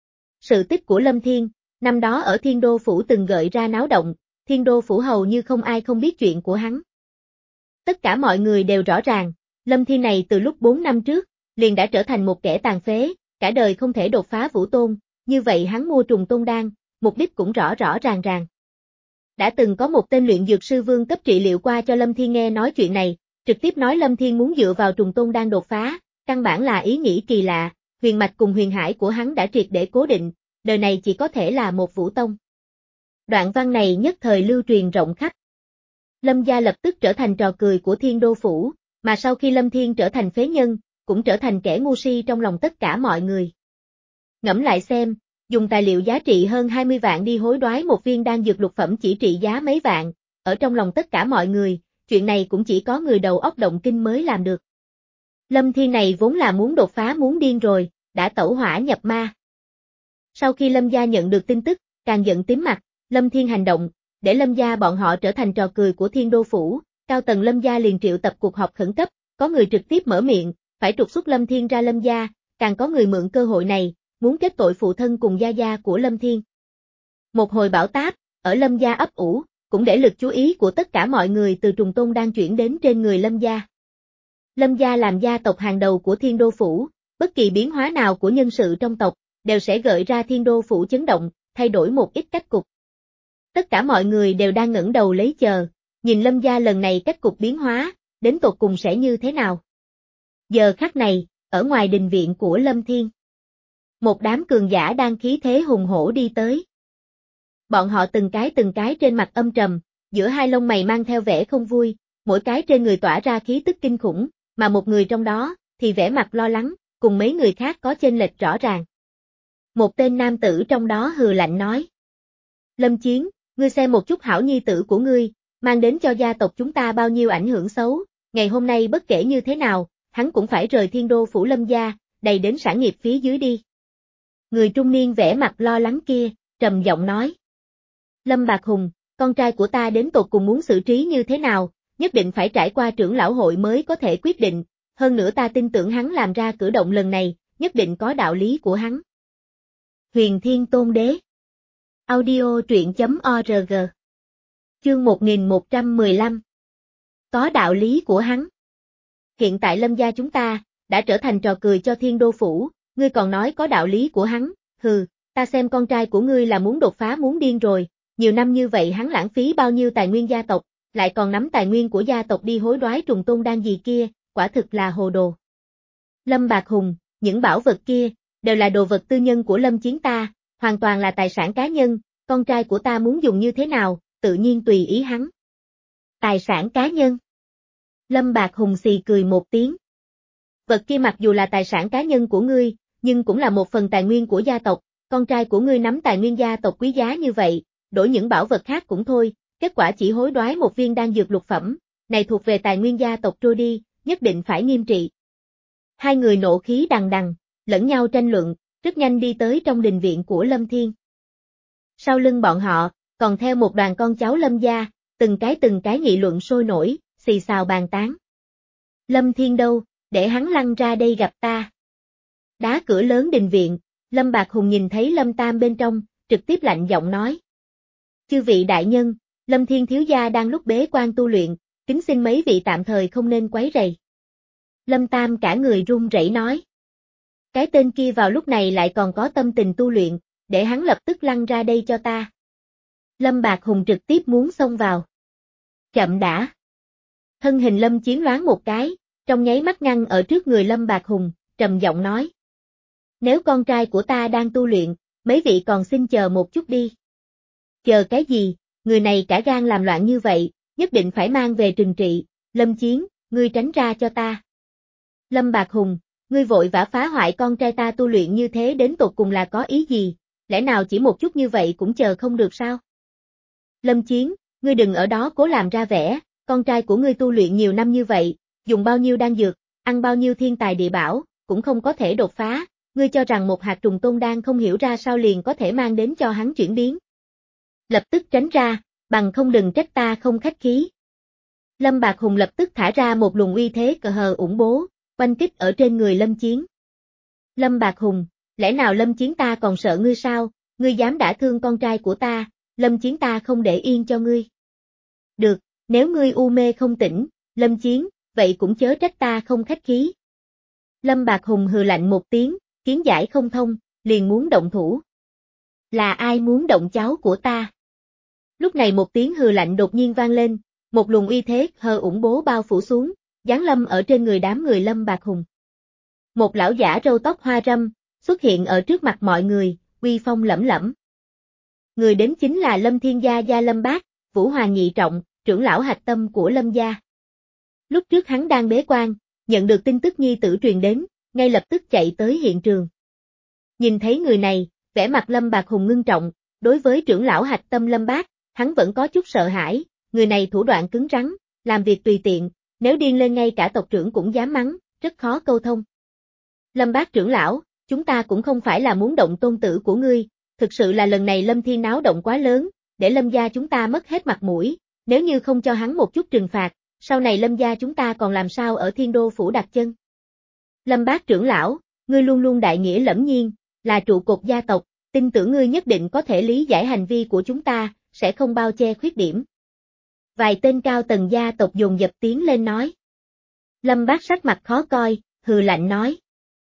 Sự tích của Lâm Thiên, năm đó ở Thiên Đô Phủ từng gợi ra náo động, Thiên Đô Phủ hầu như không ai không biết chuyện của hắn. Tất cả mọi người đều rõ ràng, Lâm Thiên này từ lúc bốn năm trước, liền đã trở thành một kẻ tàn phế, cả đời không thể đột phá vũ tôn, như vậy hắn mua trùng tôn đan, mục đích cũng rõ rõ ràng ràng. Đã từng có một tên luyện dược sư vương cấp trị liệu qua cho Lâm Thiên nghe nói chuyện này, trực tiếp nói Lâm Thiên muốn dựa vào trùng tôn đan đột phá, căn bản là ý nghĩ kỳ lạ, huyền mạch cùng huyền hải của hắn đã triệt để cố định, đời này chỉ có thể là một vũ tông. Đoạn văn này nhất thời lưu truyền rộng khắp. Lâm gia lập tức trở thành trò cười của Thiên Đô Phủ, mà sau khi Lâm Thiên trở thành phế nhân, cũng trở thành kẻ ngu si trong lòng tất cả mọi người. Ngẫm lại xem, dùng tài liệu giá trị hơn hai mươi vạn đi hối đoái một viên đan dược lục phẩm chỉ trị giá mấy vạn, ở trong lòng tất cả mọi người, chuyện này cũng chỉ có người đầu óc động kinh mới làm được. Lâm Thiên này vốn là muốn đột phá muốn điên rồi, đã tẩu hỏa nhập ma. Sau khi Lâm gia nhận được tin tức, càng giận tím mặt, Lâm Thiên hành động, để Lâm gia bọn họ trở thành trò cười của Thiên Đô Phủ, cao tầng Lâm gia liền triệu tập cuộc họp khẩn cấp, có người trực tiếp mở miệng, phải trục xuất Lâm Thiên ra Lâm gia, càng có người mượn cơ hội này, muốn kết tội phụ thân cùng gia gia của Lâm Thiên. Một hồi bão táp, ở Lâm gia ấp ủ, cũng để lực chú ý của tất cả mọi người từ trùng tôn đang chuyển đến trên người Lâm gia. Lâm gia làm gia tộc hàng đầu của Thiên Đô Phủ, bất kỳ biến hóa nào của nhân sự trong tộc, đều sẽ gợi ra Thiên Đô Phủ chấn động, thay đổi một ít cách cục. Tất cả mọi người đều đang ngẩng đầu lấy chờ, nhìn Lâm gia lần này cách cục biến hóa, đến tột cùng sẽ như thế nào. Giờ khắc này, ở ngoài đình viện của Lâm Thiên, một đám cường giả đang khí thế hùng hổ đi tới. Bọn họ từng cái từng cái trên mặt âm trầm, giữa hai lông mày mang theo vẻ không vui, mỗi cái trên người tỏa ra khí tức kinh khủng, mà một người trong đó, thì vẻ mặt lo lắng, cùng mấy người khác có chênh lệch rõ ràng. Một tên nam tử trong đó hừ lạnh nói. Lâm Chiến, ngươi xem một chút hảo nhi tử của ngươi, mang đến cho gia tộc chúng ta bao nhiêu ảnh hưởng xấu, ngày hôm nay bất kể như thế nào, hắn cũng phải rời Thiên Đô phủ Lâm gia, đầy đến sản nghiệp phía dưới đi. Người trung niên vẻ mặt lo lắng kia, trầm giọng nói. Lâm Bạc Hùng, con trai của ta đến tột cùng muốn xử trí như thế nào, nhất định phải trải qua trưởng lão hội mới có thể quyết định, hơn nữa ta tin tưởng hắn làm ra cử động lần này, nhất định có đạo lý của hắn. Huyền Thiên Tôn Đế. Audio truyện chấm org. Chương một nghìn một trăm mười lăm. Có đạo lý của hắn. Hiện tại Lâm gia chúng ta, đã trở thành trò cười cho Thiên Đô phủ, ngươi còn nói có đạo lý của hắn, hừ, ta xem con trai của ngươi là muốn đột phá muốn điên rồi, nhiều năm như vậy hắn lãng phí bao nhiêu tài nguyên gia tộc, lại còn nắm tài nguyên của gia tộc đi hối đoái trùng tôn đan gì kia, quả thực là hồ đồ. Lâm Bạc Hùng, những bảo vật kia, đều là đồ vật tư nhân của Lâm Chiến ta, hoàn toàn là tài sản cá nhân, con trai của ta muốn dùng như thế nào, tự nhiên tùy ý hắn. Tài sản cá nhân. Lâm Bạc Hùng xì cười một tiếng. Vật kia mặc dù là tài sản cá nhân của ngươi, nhưng cũng là một phần tài nguyên của gia tộc, con trai của ngươi nắm tài nguyên gia tộc quý giá như vậy, đổi những bảo vật khác cũng thôi, kết quả chỉ hối đoái một viên đan dược lục phẩm, này thuộc về tài nguyên gia tộc trôi đi, nhất định phải nghiêm trị. Hai người nộ khí đằng đằng, lẫn nhau tranh luận, rất nhanh đi tới trong đình viện của Lâm Thiên. Sau lưng bọn họ, còn theo một đoàn con cháu Lâm gia, từng cái từng cái nghị luận sôi nổi, xì xào bàn tán. Lâm Thiên đâu, để hắn lăn ra đây gặp ta. Đá cửa lớn đình viện, Lâm Bạc Hùng nhìn thấy Lâm Tam bên trong, trực tiếp lạnh giọng nói. Chư vị đại nhân, Lâm Thiên thiếu gia đang lúc bế quan tu luyện, kính xin mấy vị tạm thời không nên quấy rầy. Lâm Tam cả người run rẩy nói. Cái tên kia vào lúc này lại còn có tâm tình tu luyện, để hắn lập tức lăn ra đây cho ta. Lâm Bạc Hùng trực tiếp muốn xông vào. Chậm đã. Thân hình Lâm Chiến loáng một cái, trong nháy mắt ngăn ở trước người Lâm Bạc Hùng, trầm giọng nói. Nếu con trai của ta đang tu luyện, mấy vị còn xin chờ một chút đi. Chờ cái gì, người này cả gan làm loạn như vậy, nhất định phải mang về trừng trị, Lâm Chiến, ngươi tránh ra cho ta. Lâm Bạc Hùng, ngươi vội vã phá hoại con trai ta tu luyện như thế đến tột cùng là có ý gì, lẽ nào chỉ một chút như vậy cũng chờ không được sao? Lâm Chiến, ngươi đừng ở đó cố làm ra vẻ, con trai của ngươi tu luyện nhiều năm như vậy, dùng bao nhiêu đan dược, ăn bao nhiêu thiên tài địa bảo, cũng không có thể đột phá, ngươi cho rằng một hạt trùng tôn đan không hiểu ra sao liền có thể mang đến cho hắn chuyển biến. Lập tức tránh ra, bằng không đừng trách ta không khách khí. Lâm Bạc Hùng lập tức thả ra một luồng uy thế cờ hờ ủng bố, oanh kích ở trên người Lâm Chiến. Lâm Bạc Hùng, lẽ nào Lâm Chiến ta còn sợ ngươi sao, ngươi dám đả thương con trai của ta, Lâm Chiến ta không để yên cho ngươi. Được, nếu ngươi u mê không tỉnh, Lâm Chiến, vậy cũng chớ trách ta không khách khí. Lâm Bạc Hùng hừ lạnh một tiếng, kiến giải không thông, liền muốn động thủ. Là ai muốn động cháu của ta? Lúc này một tiếng hừ lạnh đột nhiên vang lên, một luồng uy thế hờ ủng bố bao phủ xuống, giáng lâm ở trên người đám người Lâm Bạc Hùng. Một lão giả râu tóc hoa râm, xuất hiện ở trước mặt mọi người, uy phong lẫm lẫm. Người đến chính là Lâm Thiên gia gia Lâm Bác, Vũ Hoàng nhị trọng, trưởng lão hạch tâm của Lâm gia. Lúc trước hắn đang bế quan, nhận được tin tức nhi tử truyền đến, ngay lập tức chạy tới hiện trường. Nhìn thấy người này, vẻ mặt Lâm Bạc Hùng ngưng trọng, đối với trưởng lão hạch tâm Lâm Bác, hắn vẫn có chút sợ hãi, người này thủ đoạn cứng rắn, làm việc tùy tiện, nếu điên lên ngay cả tộc trưởng cũng dám mắng, rất khó câu thông. Lâm Bác trưởng lão, chúng ta cũng không phải là muốn động tôn tử của ngươi, thực sự là lần này Lâm Thiên náo động quá lớn, để Lâm gia chúng ta mất hết mặt mũi, nếu như không cho hắn một chút trừng phạt, sau này Lâm gia chúng ta còn làm sao ở Thiên Đô phủ đặt chân. Lâm Bác trưởng lão, ngươi luôn luôn đại nghĩa lẫm nhiên, là trụ cột gia tộc, tin tưởng ngươi nhất định có thể lý giải hành vi của chúng ta, sẽ không bao che khuyết điểm. Vài tên cao tầng gia tộc dồn dập tiến lên nói. Lâm Bác sắc mặt khó coi, hừ lạnh nói.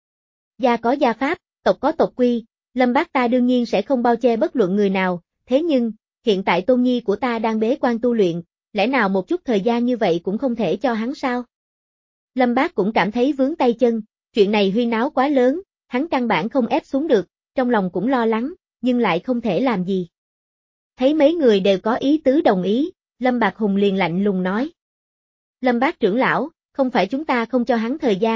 Gia có gia pháp, tộc có tộc quy, Lâm Bác ta đương nhiên sẽ không bao che bất luận người nào, thế nhưng, hiện tại tôn nhi của ta đang bế quan tu luyện, lẽ nào một chút thời gian như vậy cũng không thể cho hắn sao? Lâm Bác cũng cảm thấy vướng tay chân, chuyện này huyên náo quá lớn, hắn căn bản không ép xuống được, trong lòng cũng lo lắng, nhưng lại không thể làm gì. Thấy mấy người đều có ý tứ đồng ý, Lâm Bạc Hùng liền lạnh lùng nói. Lâm Bác trưởng lão, không phải chúng ta không cho hắn thời gian,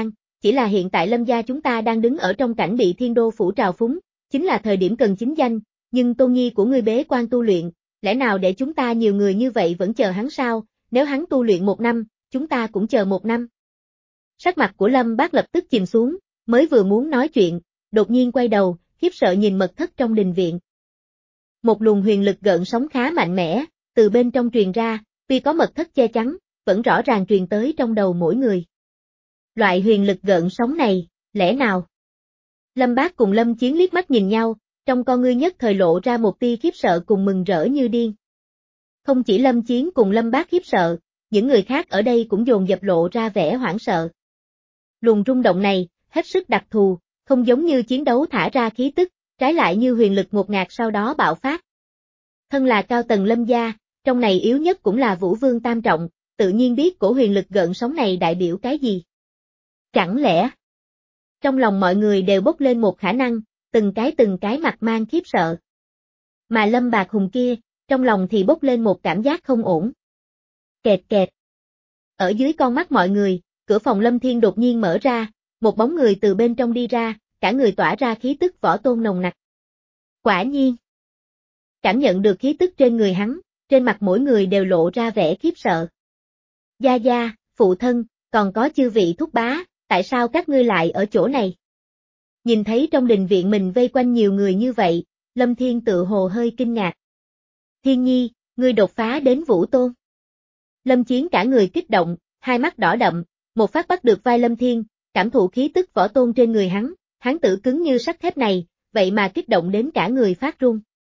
chỉ là hiện tại Lâm gia chúng ta đang đứng ở trong cảnh bị Thiên Đô phủ trào phúng, chính là thời điểm cần chính danh, nhưng tôn nhi của ngươi bế quan tu luyện, lẽ nào để chúng ta nhiều người như vậy vẫn chờ hắn sao, nếu hắn tu luyện một năm, chúng ta cũng chờ một năm. Sắc mặt của Lâm Bác lập tức chìm xuống, mới vừa muốn nói chuyện, đột nhiên quay đầu, khiếp sợ nhìn mật thất trong đình viện. Một luồng huyền lực gợn sóng khá mạnh mẽ, từ bên trong truyền ra, tuy có mật thất che chắn, vẫn rõ ràng truyền tới trong đầu mỗi người. Loại huyền lực gợn sóng này, lẽ nào? Lâm Bác cùng Lâm Chiến liếc mắt nhìn nhau, trong con ngươi nhất thời lộ ra một tia khiếp sợ cùng mừng rỡ như điên. Không chỉ Lâm Chiến cùng Lâm Bác khiếp sợ, những người khác ở đây cũng dồn dập lộ ra vẻ hoảng sợ. Luồng rung động này, hết sức đặc thù, không giống như chiến đấu thả ra khí tức, trái lại như huyền lực ngột ngạt sau đó bạo phát. Thân là cao tầng Lâm gia, trong này yếu nhất cũng là Vũ Vương tam trọng, tự nhiên biết cổ huyền lực gợn sóng này đại biểu cái gì. Chẳng lẽ, trong lòng mọi người đều bốc lên một khả năng, từng cái từng cái mặt mang khiếp sợ. Mà Lâm Bạc Hùng kia, trong lòng thì bốc lên một cảm giác không ổn. Kẹt kẹt. Ở dưới con mắt mọi người, cửa phòng Lâm Thiên đột nhiên mở ra, một bóng người từ bên trong đi ra, cả người tỏa ra khí tức võ tôn nồng nặc. Quả nhiên. Cảm nhận được khí tức trên người hắn, trên mặt mỗi người đều lộ ra vẻ khiếp sợ. Gia gia, phụ thân, còn có chư vị thúc bá, tại sao các ngươi lại ở chỗ này? Nhìn thấy trong đình viện mình vây quanh nhiều người như vậy, Lâm Thiên tự hồ hơi kinh ngạc. Thiên Nhi, ngươi đột phá đến Vũ Tôn. Lâm Chiến cả người kích động, hai mắt đỏ đậm, một phát bắt được vai Lâm Thiên, cảm thụ khí tức võ tôn trên người hắn, hắn tự cứng như sắt thép này, vậy mà kích động đến cả người phát run.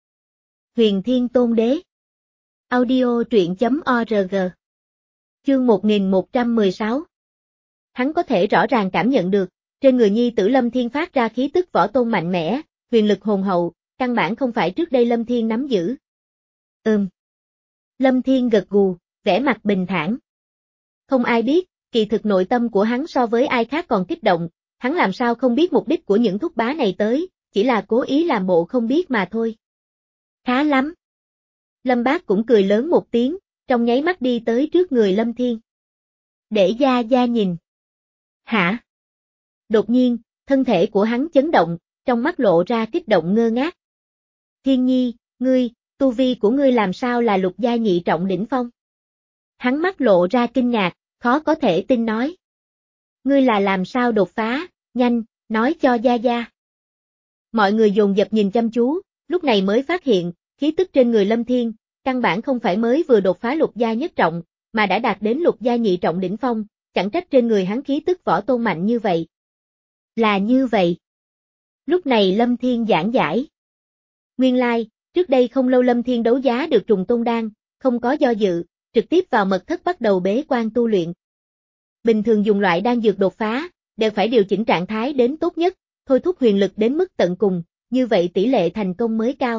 Huyền Thiên Tôn Đế. Audio truyện chấm org. Chương một nghìn một trăm mười sáu. Hắn có thể rõ ràng cảm nhận được, trên người nhi tử Lâm Thiên phát ra khí tức võ tôn mạnh mẽ, huyền lực hồn hậu, căn bản không phải trước đây Lâm Thiên nắm giữ. Ừm. Lâm Thiên gật gù, vẻ mặt bình thản. Không ai biết, kỳ thực nội tâm của hắn so với ai khác còn kích động, hắn làm sao không biết mục đích của những thúc bá này tới, chỉ là cố ý làm bộ không biết mà thôi. Khá lắm. Lâm Bác cũng cười lớn một tiếng, trong nháy mắt đi tới trước người Lâm Thiên. Để gia gia nhìn. Hả? Đột nhiên, thân thể của hắn chấn động, trong mắt lộ ra kích động ngơ ngác. Thiên Nhi, ngươi, tu vi của ngươi làm sao là lục gia nhị trọng đỉnh phong? Hắn mắt lộ ra kinh ngạc, khó có thể tin nói. Ngươi là làm sao đột phá, nhanh, nói cho gia gia. Mọi người dồn dập nhìn chăm chú, lúc này mới phát hiện, khí tức trên người Lâm Thiên, căn bản không phải mới vừa đột phá lục gia nhất trọng, mà đã đạt đến lục gia nhị trọng đỉnh phong, chẳng trách trên người hắn khí tức võ tôn mạnh như vậy. Là như vậy. Lúc này Lâm Thiên giảng giải. Nguyên lai, trước đây không lâu Lâm Thiên đấu giá được trùng tôn đan, không có do dự, trực tiếp vào mật thất bắt đầu bế quan tu luyện. Bình thường dùng loại đan dược đột phá, đều phải điều chỉnh trạng thái đến tốt nhất, thôi thúc huyền lực đến mức tận cùng, như vậy tỷ lệ thành công mới cao.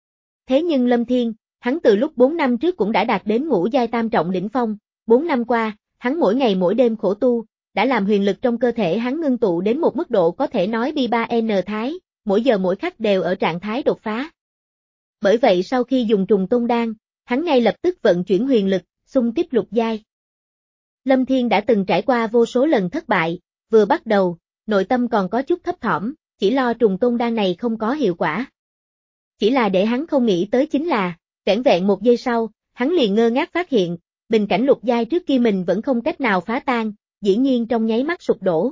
Thế nhưng Lâm Thiên, hắn từ lúc bốn năm trước cũng đã đạt đến ngũ giai tam trọng đỉnh phong, bốn năm qua, hắn mỗi ngày mỗi đêm khổ tu, đã làm huyền lực trong cơ thể hắn ngưng tụ đến một mức độ có thể nói bi ba N thái, mỗi giờ mỗi khắc đều ở trạng thái đột phá. Bởi vậy sau khi dùng trùng tôn đan, hắn ngay lập tức vận chuyển huyền lực, xung kích lục giai. Lâm Thiên đã từng trải qua vô số lần thất bại, vừa bắt đầu, nội tâm còn có chút thấp thỏm, chỉ lo trùng tôn đan này không có hiệu quả. Chỉ là để hắn không nghĩ tới chính là, vẻn vẹn một giây sau, hắn liền ngơ ngác phát hiện, bình cảnh lục giai trước kia mình vẫn không cách nào phá tan, dĩ nhiên trong nháy mắt sụp đổ.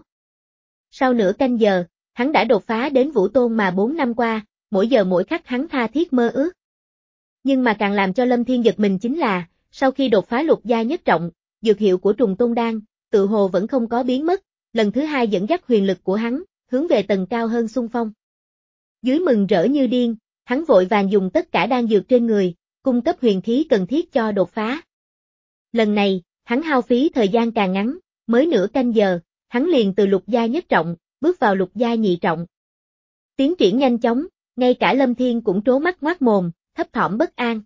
Sau nửa canh giờ, hắn đã đột phá đến Vũ Tôn mà bốn năm qua, mỗi giờ mỗi khắc hắn tha thiết mơ ước. Nhưng mà càng làm cho Lâm Thiên giật mình chính là, sau khi đột phá lục giai nhất trọng, dược hiệu của trùng tôn đan, tự hồ vẫn không có biến mất, lần thứ hai dẫn dắt huyền lực của hắn, hướng về tầng cao hơn xung phong. Dưới mừng rỡ như điên, hắn vội vàng dùng tất cả đan dược trên người, cung cấp huyền khí cần thiết cho đột phá. Lần này, hắn hao phí thời gian càng ngắn, mới nửa canh giờ, hắn liền từ lục giai nhất trọng, bước vào lục giai nhị trọng. Tiến triển nhanh chóng, ngay cả Lâm Thiên cũng trố mắt ngoác mồm, thấp thỏm bất an.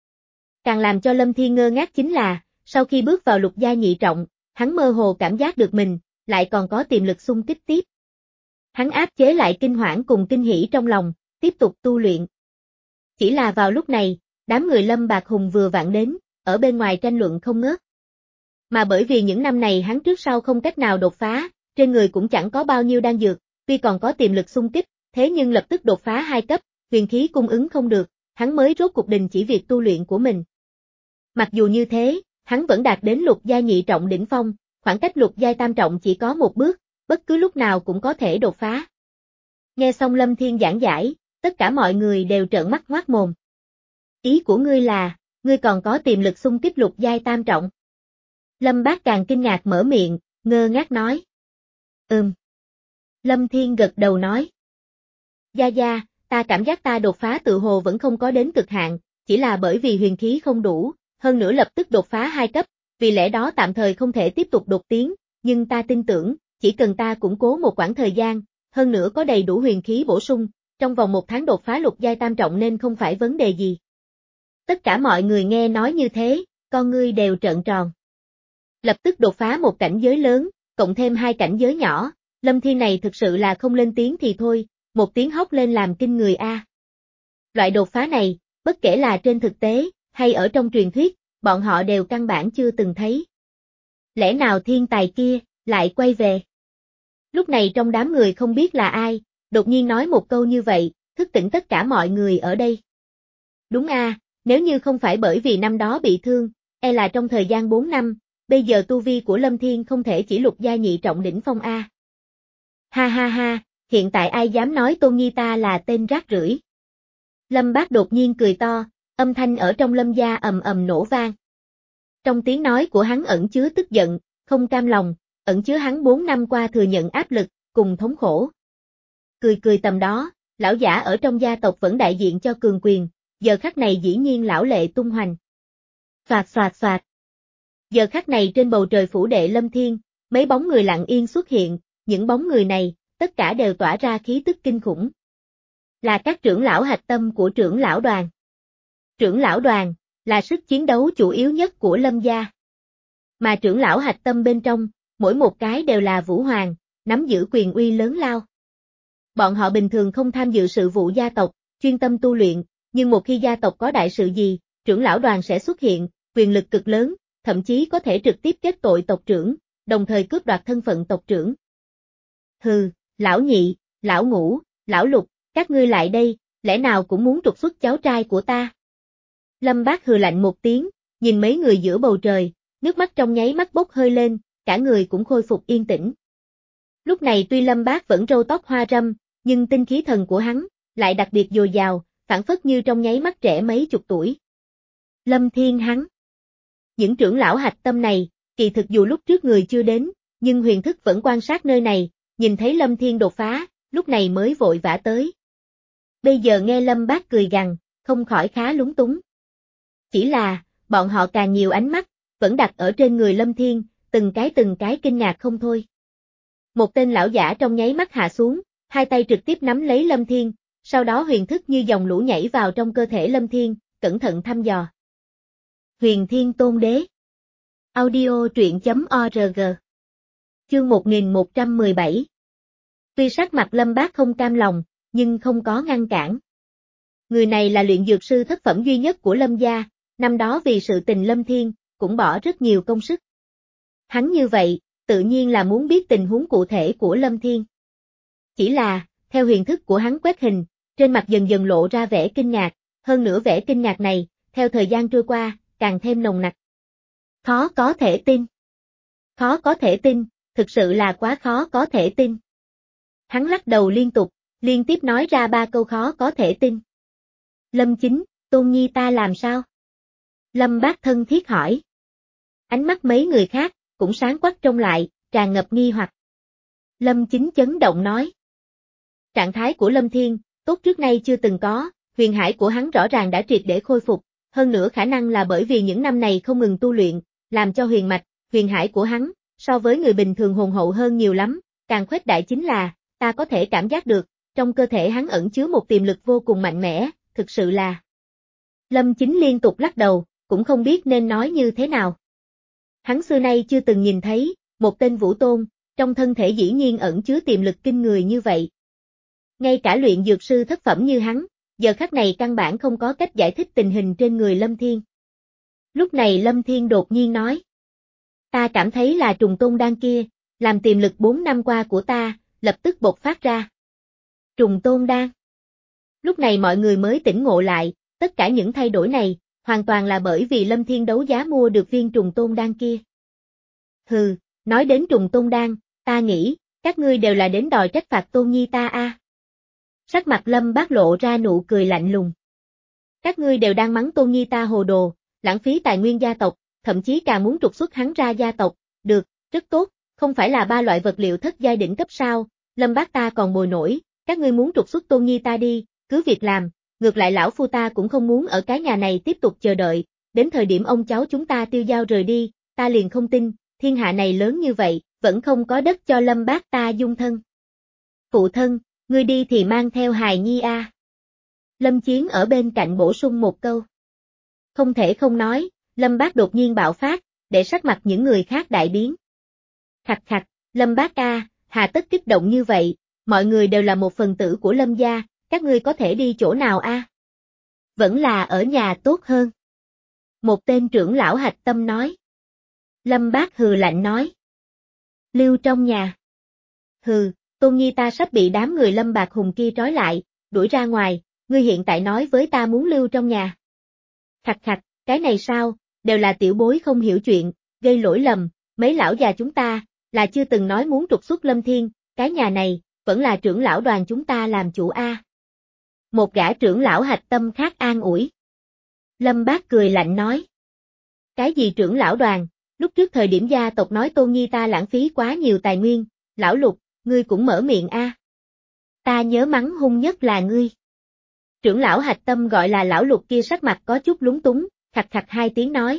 Càng làm cho Lâm Thiên ngơ ngác chính là, sau khi bước vào lục giai nhị trọng, hắn mơ hồ cảm giác được mình, lại còn có tiềm lực xung kích tiếp. Hắn áp chế lại kinh hoảng cùng kinh hỉ trong lòng, tiếp tục tu luyện. Chỉ là vào lúc này, đám người Lâm Bạc Hùng vừa vặn đến, ở bên ngoài tranh luận không ngớt. Mà bởi vì những năm này hắn trước sau không cách nào đột phá, trên người cũng chẳng có bao nhiêu đan dược, tuy còn có tiềm lực xung kích, thế nhưng lập tức đột phá hai cấp, huyền khí cung ứng không được, hắn mới rốt cuộc đình chỉ việc tu luyện của mình. Mặc dù như thế, hắn vẫn đạt đến lục giai nhị trọng đỉnh phong, khoảng cách lục giai tam trọng chỉ có một bước, bất cứ lúc nào cũng có thể đột phá. Nghe xong Lâm Thiên giảng giải, tất cả mọi người đều trợn mắt ngoác mồm. Ý của ngươi là, ngươi còn có tiềm lực xung kích lục giai tam trọng. Lâm Bác càng kinh ngạc mở miệng, ngơ ngác nói. Ừm. Lâm Thiên gật đầu nói. Gia Gia, ta cảm giác ta đột phá tự hồ vẫn không có đến cực hạn, chỉ là bởi vì huyền khí không đủ, hơn nữa lập tức đột phá hai cấp, vì lẽ đó tạm thời không thể tiếp tục đột tiến, nhưng ta tin tưởng, chỉ cần ta củng cố một quãng thời gian, hơn nữa có đầy đủ huyền khí bổ sung, trong vòng một tháng đột phá lục giai tam trọng nên không phải vấn đề gì. Tất cả mọi người nghe nói như thế, con ngươi đều trợn tròn. Lập tức đột phá một cảnh giới lớn, cộng thêm hai cảnh giới nhỏ, Lâm Thiên này thực sự là không lên tiếng thì thôi, một tiếng hóc lên làm kinh người a. Loại đột phá này, bất kể là trên thực tế, hay ở trong truyền thuyết, bọn họ đều căn bản chưa từng thấy. Lẽ nào thiên tài kia, lại quay về? Lúc này trong đám người không biết là ai, đột nhiên nói một câu như vậy, thức tỉnh tất cả mọi người ở đây. Đúng a, nếu như không phải bởi vì năm đó bị thương, e là trong thời gian bốn năm, bây giờ tu vi của Lâm Thiên không thể chỉ lục giai nhị trọng đỉnh phong a. Ha ha ha, hiện tại ai dám nói Tôn Nhi ta là tên rác rưởi. Lâm Bác đột nhiên cười to, âm thanh ở trong Lâm gia ầm ầm nổ vang. Trong tiếng nói của hắn ẩn chứa tức giận, không cam lòng, ẩn chứa hắn bốn năm qua thừa nhận áp lực, cùng thống khổ. Cười cười tầm đó, lão giả ở trong gia tộc vẫn đại diện cho cường quyền, giờ khắc này dĩ nhiên lão lệ tung hoành. Xoạt xoạt xoạt. Giờ khắc này trên bầu trời phủ đệ Lâm Thiên, mấy bóng người lặng yên xuất hiện, những bóng người này, tất cả đều tỏa ra khí tức kinh khủng. Là các trưởng lão hạch tâm của trưởng lão đoàn. Trưởng lão đoàn, là sức chiến đấu chủ yếu nhất của Lâm gia. Mà trưởng lão hạch tâm bên trong, mỗi một cái đều là vũ hoàng, nắm giữ quyền uy lớn lao. Bọn họ bình thường không tham dự sự vụ gia tộc, chuyên tâm tu luyện, nhưng một khi gia tộc có đại sự gì, trưởng lão đoàn sẽ xuất hiện, quyền lực cực lớn, thậm chí có thể trực tiếp kết tội tộc trưởng, đồng thời cướp đoạt thân phận tộc trưởng. Hừ, lão nhị, lão ngũ, lão lục, các ngươi lại đây, lẽ nào cũng muốn trục xuất cháu trai của ta? Lâm Bác hừ lạnh một tiếng, nhìn mấy người giữa bầu trời, nước mắt trong nháy mắt bốc hơi lên, cả người cũng khôi phục yên tĩnh. Lúc này tuy Lâm Bác vẫn râu tóc hoa râm, nhưng tinh khí thần của hắn lại đặc biệt dồi dào, phảng phất như trong nháy mắt trẻ mấy chục tuổi. Lâm Thiên hắn. Những trưởng lão hạch tâm này, kỳ thực dù lúc trước người chưa đến, nhưng huyền thức vẫn quan sát nơi này, nhìn thấy Lâm Thiên đột phá, lúc này mới vội vã tới. Bây giờ nghe Lâm Bác cười gằn, không khỏi khá lúng túng. Chỉ là, bọn họ càng nhiều ánh mắt, vẫn đặt ở trên người Lâm Thiên, từng cái từng cái kinh ngạc không thôi. Một tên lão giả trong nháy mắt hạ xuống, hai tay trực tiếp nắm lấy Lâm Thiên, sau đó huyền thức như dòng lũ nhảy vào trong cơ thể Lâm Thiên, cẩn thận thăm dò. Huyền Thiên Tôn Đế. Audio truyện chấm org. Chương một nghìn một trăm mười bảy. Tuy sắc mặt Lâm Bác không cam lòng, nhưng không có ngăn cản. Người này là luyện dược sư thất phẩm duy nhất của Lâm gia, năm đó vì sự tình Lâm Thiên, cũng bỏ rất nhiều công sức. Hắn như vậy, tự nhiên là muốn biết tình huống cụ thể của Lâm Thiên. Chỉ là, theo huyền thức của hắn quét hình, trên mặt dần dần lộ ra vẻ kinh ngạc, hơn nữa vẻ kinh ngạc này, theo thời gian trôi qua, càng thêm nồng nặc. Khó có thể tin. Khó có thể tin, thực sự là quá khó có thể tin. Hắn lắc đầu liên tục, liên tiếp nói ra ba câu khó có thể tin. Lâm Chính, Tôn Nhi ta làm sao? Lâm Bác thân thiết hỏi. Ánh mắt mấy người khác, cũng sáng quắc trông lại, tràn ngập nghi hoặc. Lâm Chính chấn động nói. Trạng thái của Lâm Thiên, tốt trước nay chưa từng có, huyền hải của hắn rõ ràng đã triệt để khôi phục, hơn nữa khả năng là bởi vì những năm này không ngừng tu luyện, làm cho huyền mạch, huyền hải của hắn, so với người bình thường hồn hậu hơn nhiều lắm, càng khuếch đại chính là, ta có thể cảm giác được, trong cơ thể hắn ẩn chứa một tiềm lực vô cùng mạnh mẽ, thực sự là. Lâm Chính liên tục lắc đầu, cũng không biết nên nói như thế nào. Hắn xưa nay chưa từng nhìn thấy, một tên vũ tôn, trong thân thể dĩ nhiên ẩn chứa tiềm lực kinh người như vậy. Ngay cả luyện dược sư thất phẩm như hắn, giờ khắc này căn bản không có cách giải thích tình hình trên người Lâm Thiên. Lúc này Lâm Thiên đột nhiên nói. Ta cảm thấy là trùng tôn đan kia, làm tiềm lực bốn năm qua của ta, lập tức bộc phát ra. Trùng tôn đan. Lúc này mọi người mới tỉnh ngộ lại, tất cả những thay đổi này, hoàn toàn là bởi vì Lâm Thiên đấu giá mua được viên trùng tôn đan kia. Hừ, nói đến trùng tôn đan, ta nghĩ, các ngươi đều là đến đòi trách phạt Tôn Nhi ta a. À. Sắc mặt Lâm Bác lộ ra nụ cười lạnh lùng. Các ngươi đều đang mắng Tôn Nhi ta hồ đồ, lãng phí tài nguyên gia tộc, thậm chí càng muốn trục xuất hắn ra gia tộc, được, rất tốt, không phải là ba loại vật liệu thất giai đỉnh cấp sao, Lâm Bác ta còn bồi nổi, các ngươi muốn trục xuất Tôn Nhi ta đi, cứ việc làm, ngược lại lão phu ta cũng không muốn ở cái nhà này tiếp tục chờ đợi, đến thời điểm ông cháu chúng ta tiêu dao rời đi, ta liền không tin, thiên hạ này lớn như vậy, vẫn không có đất cho Lâm Bác ta dung thân. Phụ thân, ngươi đi thì mang theo hài nhi a. À. Lâm Chiến ở bên cạnh bổ sung một câu. Không thể không nói, Lâm Bác đột nhiên bạo phát, để sắc mặt những người khác đại biến. Khặt khặt, Lâm Bác a, hà tất kích động như vậy, mọi người đều là một phần tử của Lâm gia, các ngươi có thể đi chỗ nào a? À? Vẫn là ở nhà tốt hơn. Một tên trưởng lão hạch tâm nói. Lâm Bác hừ lạnh nói. Lưu trong nhà. Hừ, Tôn Nhi ta sắp bị đám người Lâm Bạc Hùng kia trói lại, đuổi ra ngoài, ngươi hiện tại nói với ta muốn lưu trong nhà. Khặt khặt, cái này sao, đều là tiểu bối không hiểu chuyện, gây lỗi lầm, mấy lão già chúng ta, là chưa từng nói muốn trục xuất Lâm Thiên, cái nhà này, vẫn là trưởng lão đoàn chúng ta làm chủ a. Một gã trưởng lão hạch tâm khác an ủi. Lâm Bác cười lạnh nói. Cái gì trưởng lão đoàn, lúc trước thời điểm gia tộc nói Tôn Nhi ta lãng phí quá nhiều tài nguyên, lão Lục, ngươi cũng mở miệng a. À. Ta nhớ mắng hung nhất là ngươi. Trưởng lão hạch tâm gọi là lão Lục kia sắc mặt có chút lúng túng, khặt khặt hai tiếng nói.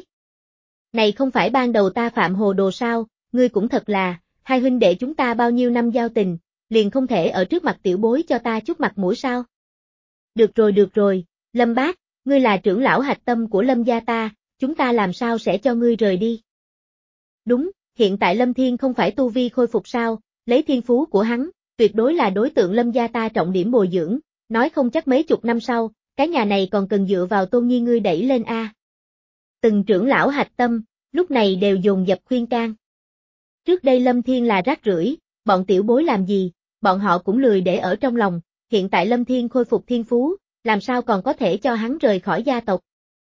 Này không phải ban đầu ta phạm hồ đồ sao, ngươi cũng thật là, hai huynh đệ chúng ta bao nhiêu năm giao tình, liền không thể ở trước mặt tiểu bối cho ta chút mặt mũi sao. Được rồi được rồi, Lâm Bác, ngươi là trưởng lão hạch tâm của Lâm gia ta, chúng ta làm sao sẽ cho ngươi rời đi. Đúng, hiện tại Lâm Thiên không phải tu vi khôi phục sao, lấy thiên phú của hắn, tuyệt đối là đối tượng Lâm gia ta trọng điểm bồi dưỡng, nói không chắc mấy chục năm sau, cái nhà này còn cần dựa vào Tôn Nhi ngươi đẩy lên a. Từng trưởng lão hạch tâm, lúc này đều dồn dập khuyên can. Trước đây Lâm Thiên là rác rưởi, bọn tiểu bối làm gì, bọn họ cũng lười để ở trong lòng, hiện tại Lâm Thiên khôi phục thiên phú, làm sao còn có thể cho hắn rời khỏi gia tộc.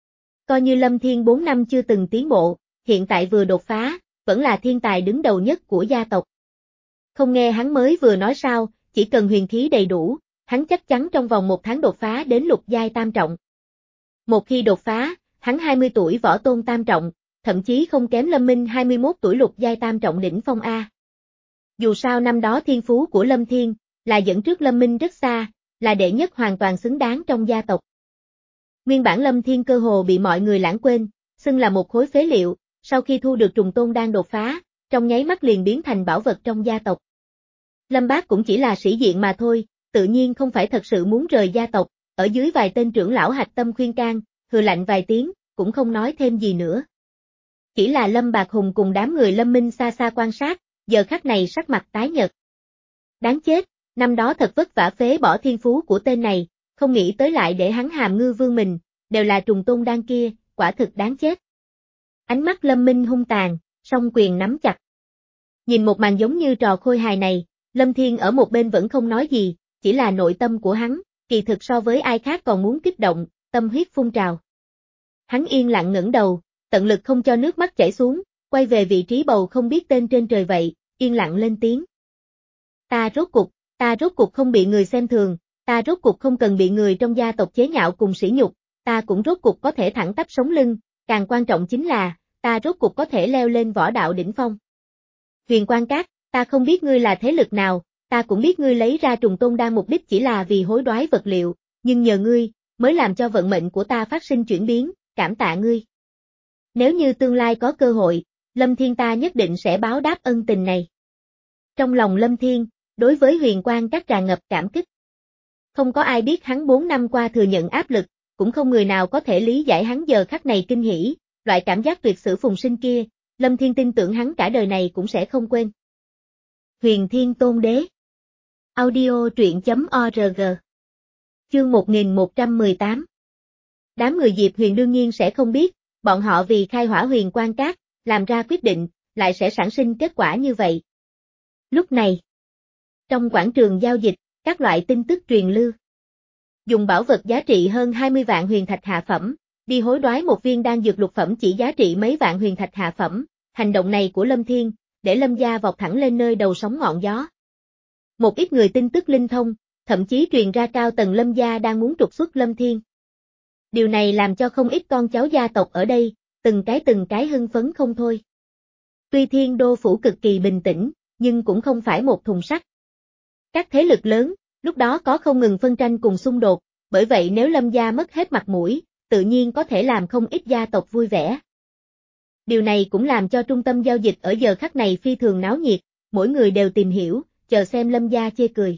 Coi như Lâm Thiên bốn năm chưa từng tiến bộ, hiện tại vừa đột phá, vẫn là thiên tài đứng đầu nhất của gia tộc. Không nghe hắn mới vừa nói sao, chỉ cần huyền khí đầy đủ, hắn chắc chắn trong vòng một tháng đột phá đến lục giai tam trọng. Một khi đột phá, hắn hai mươi tuổi võ tôn tam trọng, thậm chí không kém Lâm Minh hai mươi mốt tuổi lục giai tam trọng đỉnh phong A. Dù sao năm đó thiên phú của Lâm Thiên, là dẫn trước Lâm Minh rất xa, là đệ nhất hoàn toàn xứng đáng trong gia tộc. Nguyên bản Lâm Thiên cơ hồ bị mọi người lãng quên, xưng là một khối phế liệu, sau khi thu được trùng tôn đang đột phá, trong nháy mắt liền biến thành bảo vật trong gia tộc. Lâm Bác cũng chỉ là sĩ diện mà thôi, tự nhiên không phải thật sự muốn rời gia tộc, ở dưới vài tên trưởng lão hạch tâm khuyên can, hừ lạnh vài tiếng, cũng không nói thêm gì nữa. Chỉ là Lâm Bạc Hùng cùng đám người Lâm Minh xa xa quan sát, giờ khắc này sắc mặt tái nhợt. Đáng chết, năm đó thật vất vả phế bỏ thiên phú của tên này, không nghĩ tới lại để hắn hàm ngư vương mình, đều là trùng tôn đan kia, quả thực đáng chết. Ánh mắt Lâm Minh hung tàn, song quyền nắm chặt. Nhìn một màn giống như trò khôi hài này, Lâm Thiên ở một bên vẫn không nói gì, chỉ là nội tâm của hắn, kỳ thực so với ai khác còn muốn kích động, tâm huyết phun trào. Hắn yên lặng ngẩng đầu, tận lực không cho nước mắt chảy xuống, quay về vị trí bầu không biết tên trên trời vậy, yên lặng lên tiếng. Ta rốt cục, ta rốt cục không bị người xem thường, ta rốt cục không cần bị người trong gia tộc chế nhạo cùng sỉ nhục, ta cũng rốt cục có thể thẳng tắp sống lưng, càng quan trọng chính là, ta rốt cục có thể leo lên võ đạo đỉnh phong. Huyền Quan Các, ta không biết ngươi là thế lực nào, ta cũng biết ngươi lấy ra trùng tôn đan mục đích chỉ là vì hối đoái vật liệu, nhưng nhờ ngươi, mới làm cho vận mệnh của ta phát sinh chuyển biến, cảm tạ ngươi. Nếu như tương lai có cơ hội, Lâm Thiên ta nhất định sẽ báo đáp ân tình này. Trong lòng Lâm Thiên, đối với Huyền Quan Các tràn ngập cảm kích. Không có ai biết hắn bốn năm qua thừa nhận áp lực, cũng không người nào có thể lý giải hắn giờ khắc này kinh hỉ, loại cảm giác tuyệt sử phùng sinh kia, Lâm Thiên tin tưởng hắn cả đời này cũng sẽ không quên. Huyền Thiên Tôn Đế. Audio truyện chấm org. Chương một nghìn một trăm mười tám. Đám người Diệp Huyền đương nhiên sẽ không biết, bọn họ vì khai hỏa Huyền Quan Các, làm ra quyết định, lại sẽ sản sinh kết quả như vậy. Lúc này, trong quảng trường giao dịch, các loại tin tức truyền lưu. Dùng bảo vật giá trị hơn hai mươi vạn huyền thạch hạ phẩm, đi hối đoái một viên đan dược lục phẩm chỉ giá trị mấy vạn huyền thạch hạ phẩm, hành động này của Lâm Thiên, để Lâm gia vọt thẳng lên nơi đầu sóng ngọn gió. Một ít người tin tức linh thông, thậm chí truyền ra cao tầng Lâm gia đang muốn trục xuất Lâm Thiên. Điều này làm cho không ít con cháu gia tộc ở đây, từng cái từng cái hưng phấn không thôi. Tuy Thiên Đô phủ cực kỳ bình tĩnh, nhưng cũng không phải một thùng sắt. Các thế lực lớn, lúc đó có không ngừng phân tranh cùng xung đột, bởi vậy nếu Lâm gia mất hết mặt mũi, tự nhiên có thể làm không ít gia tộc vui vẻ. Điều này cũng làm cho trung tâm giao dịch ở giờ khắc này phi thường náo nhiệt, mỗi người đều tìm hiểu, chờ xem Lâm gia chê cười.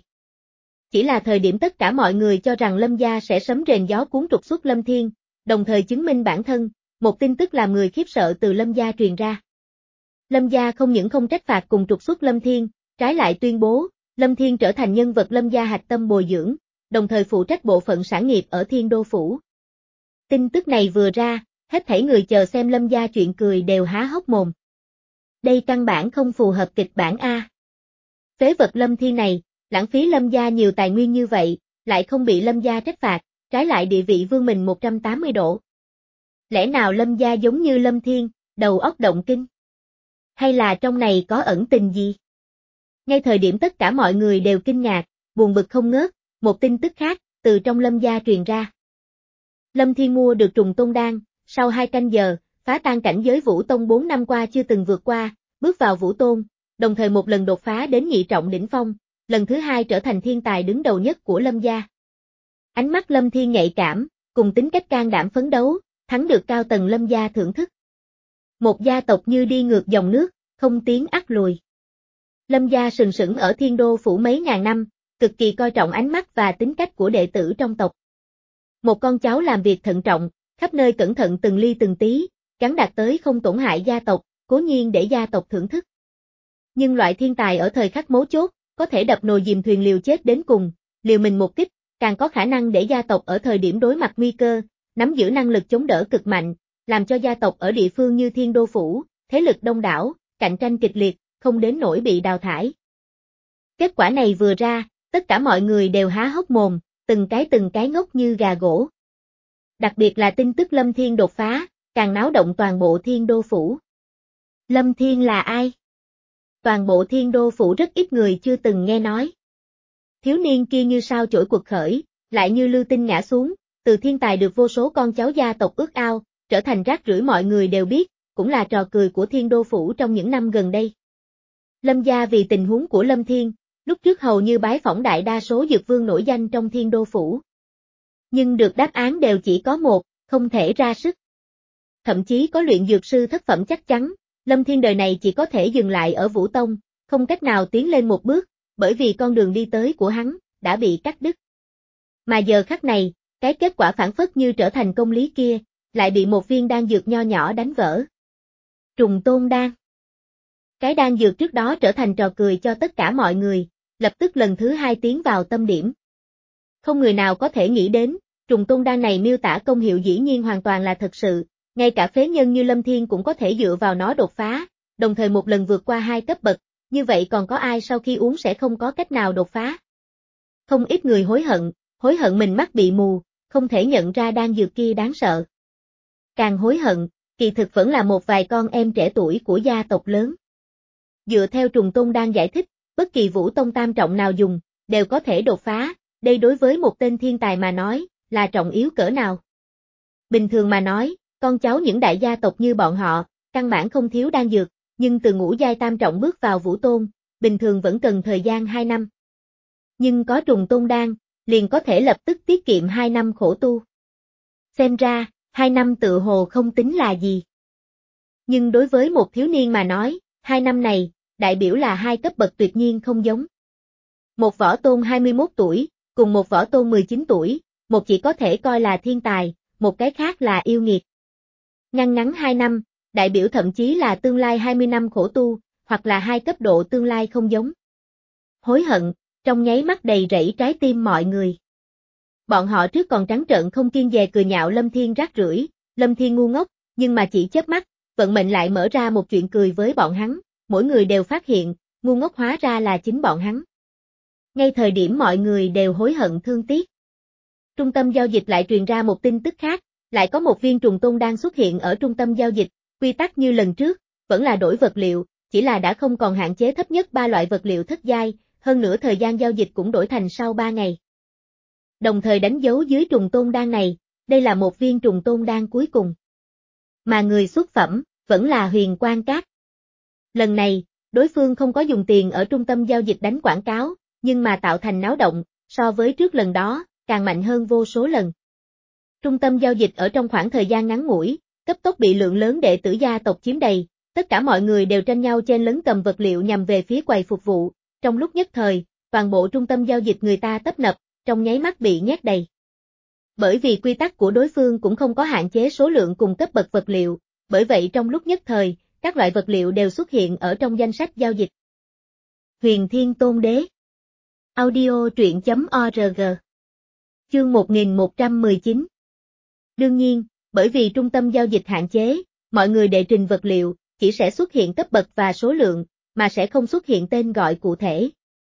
Chỉ là thời điểm tất cả mọi người cho rằng Lâm gia sẽ sấm rền gió cuốn trục xuất Lâm Thiên, đồng thời chứng minh bản thân, một tin tức làm người khiếp sợ từ Lâm gia truyền ra. Lâm gia không những không trách phạt cùng trục xuất Lâm Thiên, trái lại tuyên bố, Lâm Thiên trở thành nhân vật Lâm gia hạch tâm bồi dưỡng, đồng thời phụ trách bộ phận sản nghiệp ở Thiên Đô phủ. Tin tức này vừa ra, hết thảy người chờ xem Lâm gia chuyện cười đều há hốc mồm. Đây căn bản không phù hợp kịch bản A. Phế vật Lâm Thiên này, lãng phí Lâm gia nhiều tài nguyên như vậy, lại không bị Lâm gia trách phạt, trái lại địa vị vươn mình một trăm tám mươi độ. Lẽ nào Lâm gia giống như Lâm Thiên, đầu óc động kinh? Hay là trong này có ẩn tình gì? Ngay thời điểm tất cả mọi người đều kinh ngạc, buồn bực không ngớt, một tin tức khác, từ trong Lâm gia truyền ra. Lâm Thiên mua được trùng tôn đan, sau hai canh giờ, phá tan cảnh giới Vũ Tông bốn năm qua chưa từng vượt qua, bước vào Vũ Tôn, đồng thời một lần đột phá đến nhị trọng đỉnh phong, lần thứ hai trở thành thiên tài đứng đầu nhất của Lâm gia. Ánh mắt Lâm Thiên nhạy cảm, cùng tính cách can đảm phấn đấu, thắng được cao tầng Lâm gia thưởng thức. Một gia tộc như đi ngược dòng nước, không tiến ắt lùi. Lâm gia sừng sững ở Thiên Đô phủ mấy ngàn năm, cực kỳ coi trọng ánh mắt và tính cách của đệ tử trong tộc. Một con cháu làm việc thận trọng, khắp nơi cẩn thận từng ly từng tí, gắn đạt tới không tổn hại gia tộc, cố nhiên để gia tộc thưởng thức. Nhưng loại thiên tài ở thời khắc mấu chốt, có thể đập nồi dìm thuyền liều chết đến cùng, liều mình một kích, càng có khả năng để gia tộc ở thời điểm đối mặt nguy cơ, nắm giữ năng lực chống đỡ cực mạnh, làm cho gia tộc ở địa phương như Thiên Đô phủ, thế lực đông đảo, cạnh tranh kịch liệt, không đến nỗi bị đào thải. Kết quả này vừa ra, tất cả mọi người đều há hốc mồm, từng cái từng cái ngốc như gà gỗ. Đặc biệt là tin tức Lâm Thiên đột phá, càng náo động toàn bộ Thiên Đô phủ. Lâm Thiên là ai? Toàn bộ Thiên Đô phủ rất ít người chưa từng nghe nói. Thiếu niên kia như sao chổi quật khởi, lại như lưu tinh ngã xuống, từ thiên tài được vô số con cháu gia tộc ước ao, trở thành rác rưởi mọi người đều biết, cũng là trò cười của Thiên Đô phủ trong những năm gần đây. Lâm gia vì tình huống của Lâm Thiên, lúc trước hầu như bái phỏng đại đa số dược vương nổi danh trong Thiên Đô phủ. Nhưng được đáp án đều chỉ có một, không thể ra sức. Thậm chí có luyện dược sư thất phẩm chắc chắn, Lâm Thiên đời này chỉ có thể dừng lại ở Vũ Tông, không cách nào tiến lên một bước, bởi vì con đường đi tới của hắn, đã bị cắt đứt. Mà giờ khắc này, cái kết quả phản phất như trở thành công lý kia, lại bị một viên đan dược nho nhỏ đánh vỡ. Trùng tôn đan. Cái đan dược trước đó trở thành trò cười cho tất cả mọi người, lập tức lần thứ hai tiến vào tâm điểm. Không người nào có thể nghĩ đến, trùng tôn đan này miêu tả công hiệu dĩ nhiên hoàn toàn là thật sự, ngay cả phế nhân như Lâm Thiên cũng có thể dựa vào nó đột phá, đồng thời một lần vượt qua hai cấp bậc, như vậy còn có ai sau khi uống sẽ không có cách nào đột phá. Không ít người hối hận, hối hận mình mắt bị mù, không thể nhận ra đan dược kia đáng sợ. Càng hối hận, kỳ thực vẫn là một vài con em trẻ tuổi của gia tộc lớn. Dựa theo trùng tôn đan giải thích, bất kỳ Vũ Tông tam trọng nào dùng, đều có thể đột phá, đây đối với một tên thiên tài mà nói, là trọng yếu cỡ nào. Bình thường mà nói, con cháu những đại gia tộc như bọn họ, căn bản không thiếu đan dược, nhưng từ ngũ giai tam trọng bước vào Vũ Tôn, bình thường vẫn cần thời gian hai năm. Nhưng có trùng tôn đan, liền có thể lập tức tiết kiệm hai năm khổ tu. Xem ra, hai năm tự hồ không tính là gì. Nhưng đối với một thiếu niên mà nói, hai năm này, đại biểu là hai cấp bậc tuyệt nhiên không giống. Một võ tôn hai mươi mốt tuổi, cùng một võ tôn mười chín tuổi, một chỉ có thể coi là thiên tài, một cái khác là yêu nghiệt. Ngăn ngắn hai năm, đại biểu thậm chí là tương lai hai mươi năm khổ tu, hoặc là hai cấp độ tương lai không giống. Hối hận, trong nháy mắt đầy rẫy trái tim mọi người. Bọn họ trước còn trắng trợn không kiêng dè cười nhạo Lâm Thiên rác rưởi, Lâm Thiên ngu ngốc, nhưng mà chỉ chớp mắt, vận mệnh lại mở ra một chuyện cười với bọn hắn, mỗi người đều phát hiện, ngu ngốc hóa ra là chính bọn hắn. Ngay thời điểm mọi người đều hối hận thương tiếc. Trung tâm giao dịch lại truyền ra một tin tức khác, lại có một viên trùng tôn đang xuất hiện ở trung tâm giao dịch, quy tắc như lần trước, vẫn là đổi vật liệu, chỉ là đã không còn hạn chế thấp nhất ba loại vật liệu thất giai, hơn nữa thời gian giao dịch cũng đổi thành sau ba ngày. Đồng thời đánh dấu dưới trùng tôn đan này, đây là một viên trùng tôn đan cuối cùng. Mà người xuất phẩm, vẫn là Huyền Quang Các. Lần này, đối phương không có dùng tiền ở trung tâm giao dịch đánh quảng cáo, nhưng mà tạo thành náo động, so với trước lần đó, càng mạnh hơn vô số lần. Trung tâm giao dịch ở trong khoảng thời gian ngắn ngủi, cấp tốc bị lượng lớn đệ tử gia tộc chiếm đầy, tất cả mọi người đều tranh nhau chen lấn cầm vật liệu nhằm về phía quầy phục vụ, trong lúc nhất thời, toàn bộ trung tâm giao dịch người ta tấp nập, trong nháy mắt bị nhét đầy. Bởi vì quy tắc của đối phương cũng không có hạn chế số lượng cùng cấp bậc vật liệu, bởi vậy trong lúc nhất thời, các loại vật liệu đều xuất hiện ở trong danh sách giao dịch. Huyền Thiên Tôn Đế. Audio truyện chấm org. Chương một nghìn một trăm mười chín. Đương nhiên, bởi vì trung tâm giao dịch hạn chế, mọi người đệ trình vật liệu, chỉ sẽ xuất hiện cấp bậc và số lượng, mà sẽ không xuất hiện tên gọi cụ thể.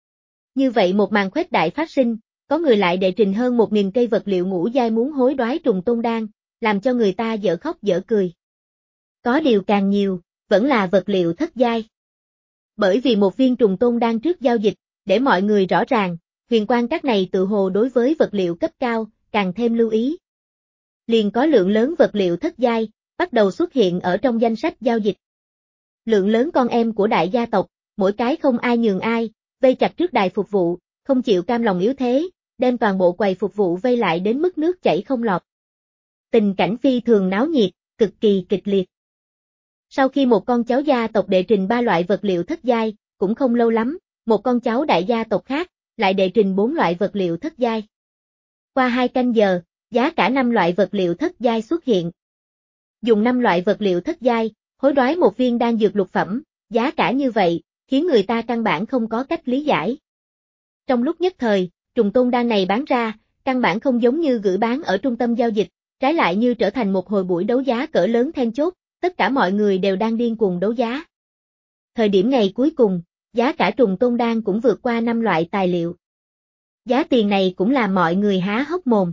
Như vậy một màn khuếch đại phát sinh, có người lại đệ trình hơn một nghìn cây vật liệu ngũ giai muốn hối đoái trùng tôn đan, làm cho người ta dở khóc dở cười. Có điều càng nhiều, vẫn là vật liệu thất giai. Bởi vì một viên trùng tôn đan trước giao dịch, để mọi người rõ ràng, Huyền Quang Các này tự hồ đối với vật liệu cấp cao, càng thêm lưu ý. Liền có lượng lớn vật liệu thất giai, bắt đầu xuất hiện ở trong danh sách giao dịch. Lượng lớn con em của đại gia tộc, mỗi cái không ai nhường ai, vây chặt trước đài phục vụ, không chịu cam lòng yếu thế, đem toàn bộ quầy phục vụ vây lại đến mức nước chảy không lọt. Tình cảnh phi thường náo nhiệt, cực kỳ kịch liệt. Sau khi một con cháu gia tộc đệ trình ba loại vật liệu thất giai, cũng không lâu lắm, một con cháu đại gia tộc khác, lại đệ trình bốn loại vật liệu thất giai. Qua hai canh giờ, giá cả năm loại vật liệu thất giai xuất hiện. Dùng năm loại vật liệu thất giai, hối đoái một viên đan dược lục phẩm, giá cả như vậy, khiến người ta căn bản không có cách lý giải. Trong lúc nhất thời, trùng tôn đan này bán ra, căn bản không giống như gửi bán ở trung tâm giao dịch, trái lại như trở thành một hồi buổi đấu giá cỡ lớn then chốt, tất cả mọi người đều đang điên cuồng đấu giá. Thời điểm ngày cuối cùng, giá cả trùng tôn đan cũng vượt qua năm loại tài liệu. Giá tiền này cũng làm mọi người há hốc mồm.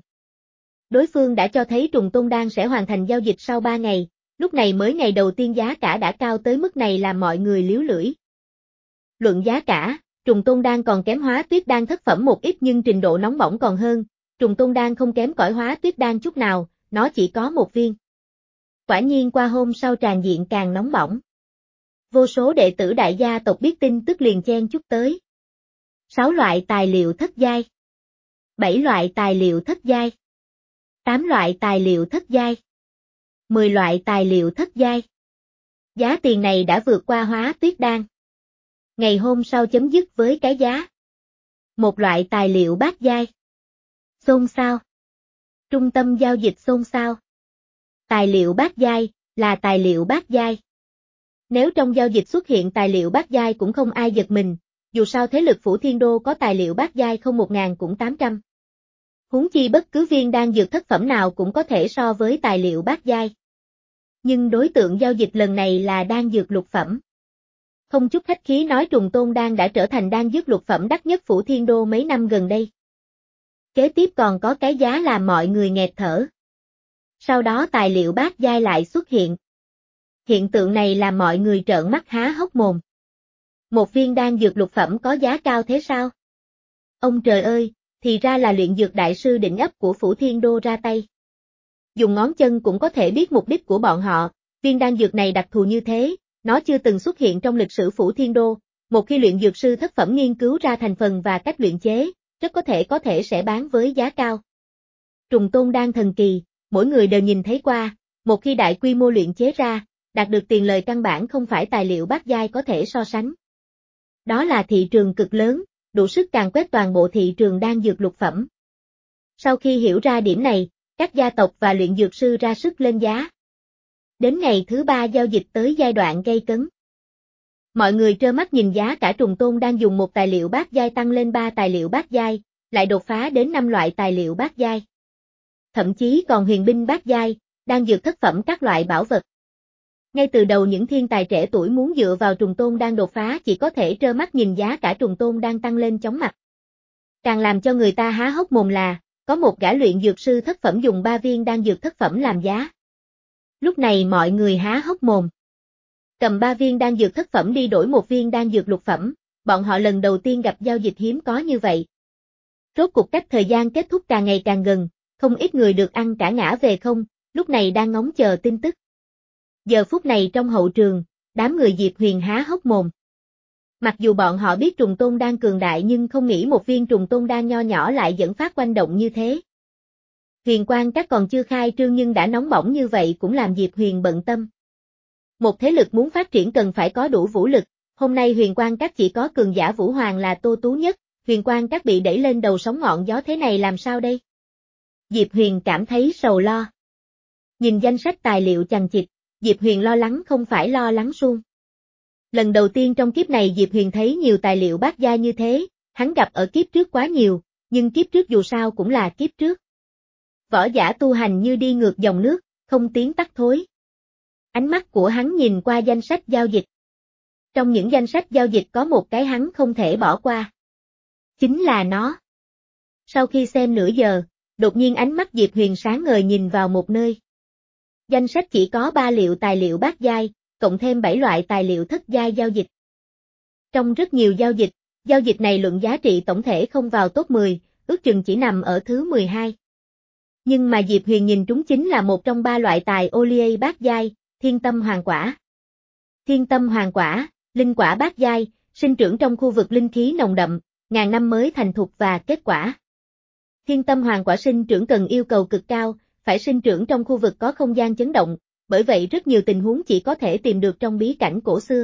Đối phương đã cho thấy trùng tôn đan sẽ hoàn thành giao dịch sau ba ngày, lúc này mới ngày đầu tiên giá cả đã cao tới mức này làm mọi người liếu lưỡi. Luận giá cả, trùng tôn đan còn kém hóa tuyết đan thất phẩm một ít nhưng trình độ nóng bỏng còn hơn, trùng tôn đan không kém cỏi hóa tuyết đan chút nào, nó chỉ có một viên. Quả nhiên qua hôm sau tràn diện càng nóng bỏng. Vô số đệ tử đại gia tộc biết tin tức liền chen chúc tới. Sáu loại tài liệu thất giai. Bảy loại tài liệu thất giai. Tám loại tài liệu thất giai. Mười loại tài liệu thất giai. Giá tiền này đã vượt qua hóa tuyết đan. Ngày hôm sau chấm dứt với cái giá. Một loại tài liệu bát giai. Xôn xao. Trung tâm giao dịch xôn xao. Tài liệu bát giai, là tài liệu bát giai. Nếu trong giao dịch xuất hiện tài liệu bát giai cũng không ai giật mình, dù sao thế lực Phủ Thiên Đô có tài liệu bát giai không một ngàn cũng tám trăm. Huống chi bất cứ viên đan dược thất phẩm nào cũng có thể so với tài liệu bát giai. Nhưng đối tượng giao dịch lần này là đan dược lục phẩm. Không chút khách khí nói trùng tôn đan đã trở thành đan dược lục phẩm đắt nhất Phủ Thiên Đô mấy năm gần đây. Kế tiếp còn có cái giá làm mọi người nghẹt thở. Sau đó tài liệu bát giai lại xuất hiện. Hiện tượng này làm mọi người trợn mắt há hốc mồm. Một viên đan dược lục phẩm có giá cao thế sao? Ông trời ơi, thì ra là luyện dược đại sư đỉnh ấp của Phủ Thiên Đô ra tay. Dùng ngón chân cũng có thể biết mục đích của bọn họ, viên đan dược này đặc thù như thế, nó chưa từng xuất hiện trong lịch sử Phủ Thiên Đô, một khi luyện dược sư thất phẩm nghiên cứu ra thành phần và cách luyện chế, rất có thể có thể sẽ bán với giá cao. Trùng tôn đan thần kỳ, mỗi người đều nhìn thấy qua, một khi đại quy mô luyện chế ra, đạt được tiền lời căn bản không phải tài liệu bát giai có thể so sánh. Đó là thị trường cực lớn, đủ sức càn quét toàn bộ thị trường đan dược lục phẩm. Sau khi hiểu ra điểm này, các gia tộc và luyện dược sư ra sức lên giá. Đến ngày thứ ba giao dịch tới giai đoạn gây cấn. Mọi người trơ mắt nhìn giá cả trùng tôn đang dùng một tài liệu bát giai tăng lên ba tài liệu bát giai, lại đột phá đến năm loại tài liệu bát giai. Thậm chí còn huyền binh bát giai, đan dược thất phẩm các loại bảo vật. Ngay từ đầu những thiên tài trẻ tuổi muốn dựa vào trùng tôn đang đột phá chỉ có thể trơ mắt nhìn giá cả trùng tôn đang tăng lên chóng mặt. Càng làm cho người ta há hốc mồm là, có một gã luyện dược sư thất phẩm dùng ba viên đan dược thất phẩm làm giá. Lúc này mọi người há hốc mồm. Cầm ba viên đan dược thất phẩm đi đổi một viên đan dược lục phẩm, bọn họ lần đầu tiên gặp giao dịch hiếm có như vậy. Rốt cuộc cách thời gian kết thúc càng ngày càng gần, không ít người được ăn cả ngã về không, lúc này đang ngóng chờ tin tức. Giờ phút này trong hậu trường, đám người Diệp Huyền há hốc mồm. Mặc dù bọn họ biết trùng tôn đan cường đại nhưng không nghĩ một viên trùng tôn đan nho nhỏ lại dẫn phát oanh động như thế. Huyền Quang Các còn chưa khai trương nhưng đã nóng bỏng như vậy cũng làm Diệp Huyền bận tâm. Một thế lực muốn phát triển cần phải có đủ vũ lực, hôm nay Huyền Quang Các chỉ có cường giả Vũ Hoàng là Tô Tú Nhất, Huyền Quang Các bị đẩy lên đầu sóng ngọn gió thế này làm sao đây? Diệp Huyền cảm thấy sầu lo. Nhìn danh sách tài liệu chằng chịt, Diệp Huyền lo lắng không phải lo lắng suông. Lần đầu tiên trong kiếp này Diệp Huyền thấy nhiều tài liệu bát gia như thế, hắn gặp ở kiếp trước quá nhiều, nhưng kiếp trước dù sao cũng là kiếp trước. Võ giả tu hành như đi ngược dòng nước, không tiến tắt thối. Ánh mắt của hắn nhìn qua danh sách giao dịch. Trong những danh sách giao dịch có một cái hắn không thể bỏ qua. Chính là nó. Sau khi xem nửa giờ, đột nhiên ánh mắt Diệp Huyền sáng ngời nhìn vào một nơi. Danh sách chỉ có ba liệu tài liệu bát giai, cộng thêm bảy loại tài liệu thất giai giao dịch. Trong rất nhiều giao dịch, giao dịch này luận giá trị tổng thể không vào top mười, ước chừng chỉ nằm ở thứ mười hai. Nhưng mà Diệp Huyền nhìn trúng chính là một trong ba loại tài Olier bát giai, Thiên Tâm Hoàng Quả. Thiên Tâm Hoàng Quả, linh quả bát giai, sinh trưởng trong khu vực linh khí nồng đậm, ngàn năm mới thành thục và kết quả. Thiên Tâm Hoàng Quả sinh trưởng cần yêu cầu cực cao, phải sinh trưởng trong khu vực có không gian chấn động, bởi vậy rất nhiều tình huống chỉ có thể tìm được trong bí cảnh cổ xưa.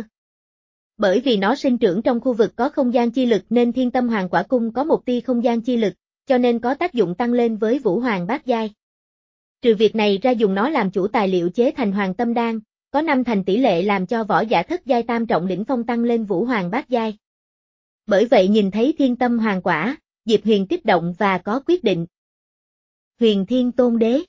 Bởi vì nó sinh trưởng trong khu vực có không gian chi lực nên Thiên Tâm Hoàng Quả cung có một tia không gian chi lực, cho nên có tác dụng tăng lên với Vũ Hoàng bát giai. Trừ việc này ra dùng nó làm chủ tài liệu chế thành Hoàng Tâm Đan, có năm thành tỷ lệ làm cho võ giả thất giai tam trọng đỉnh phong tăng lên Vũ Hoàng bát giai. Bởi vậy nhìn thấy Thiên Tâm Hoàng Quả, Diệp Huyền kích động và có quyết định. Huyền Thiên Tôn Đế.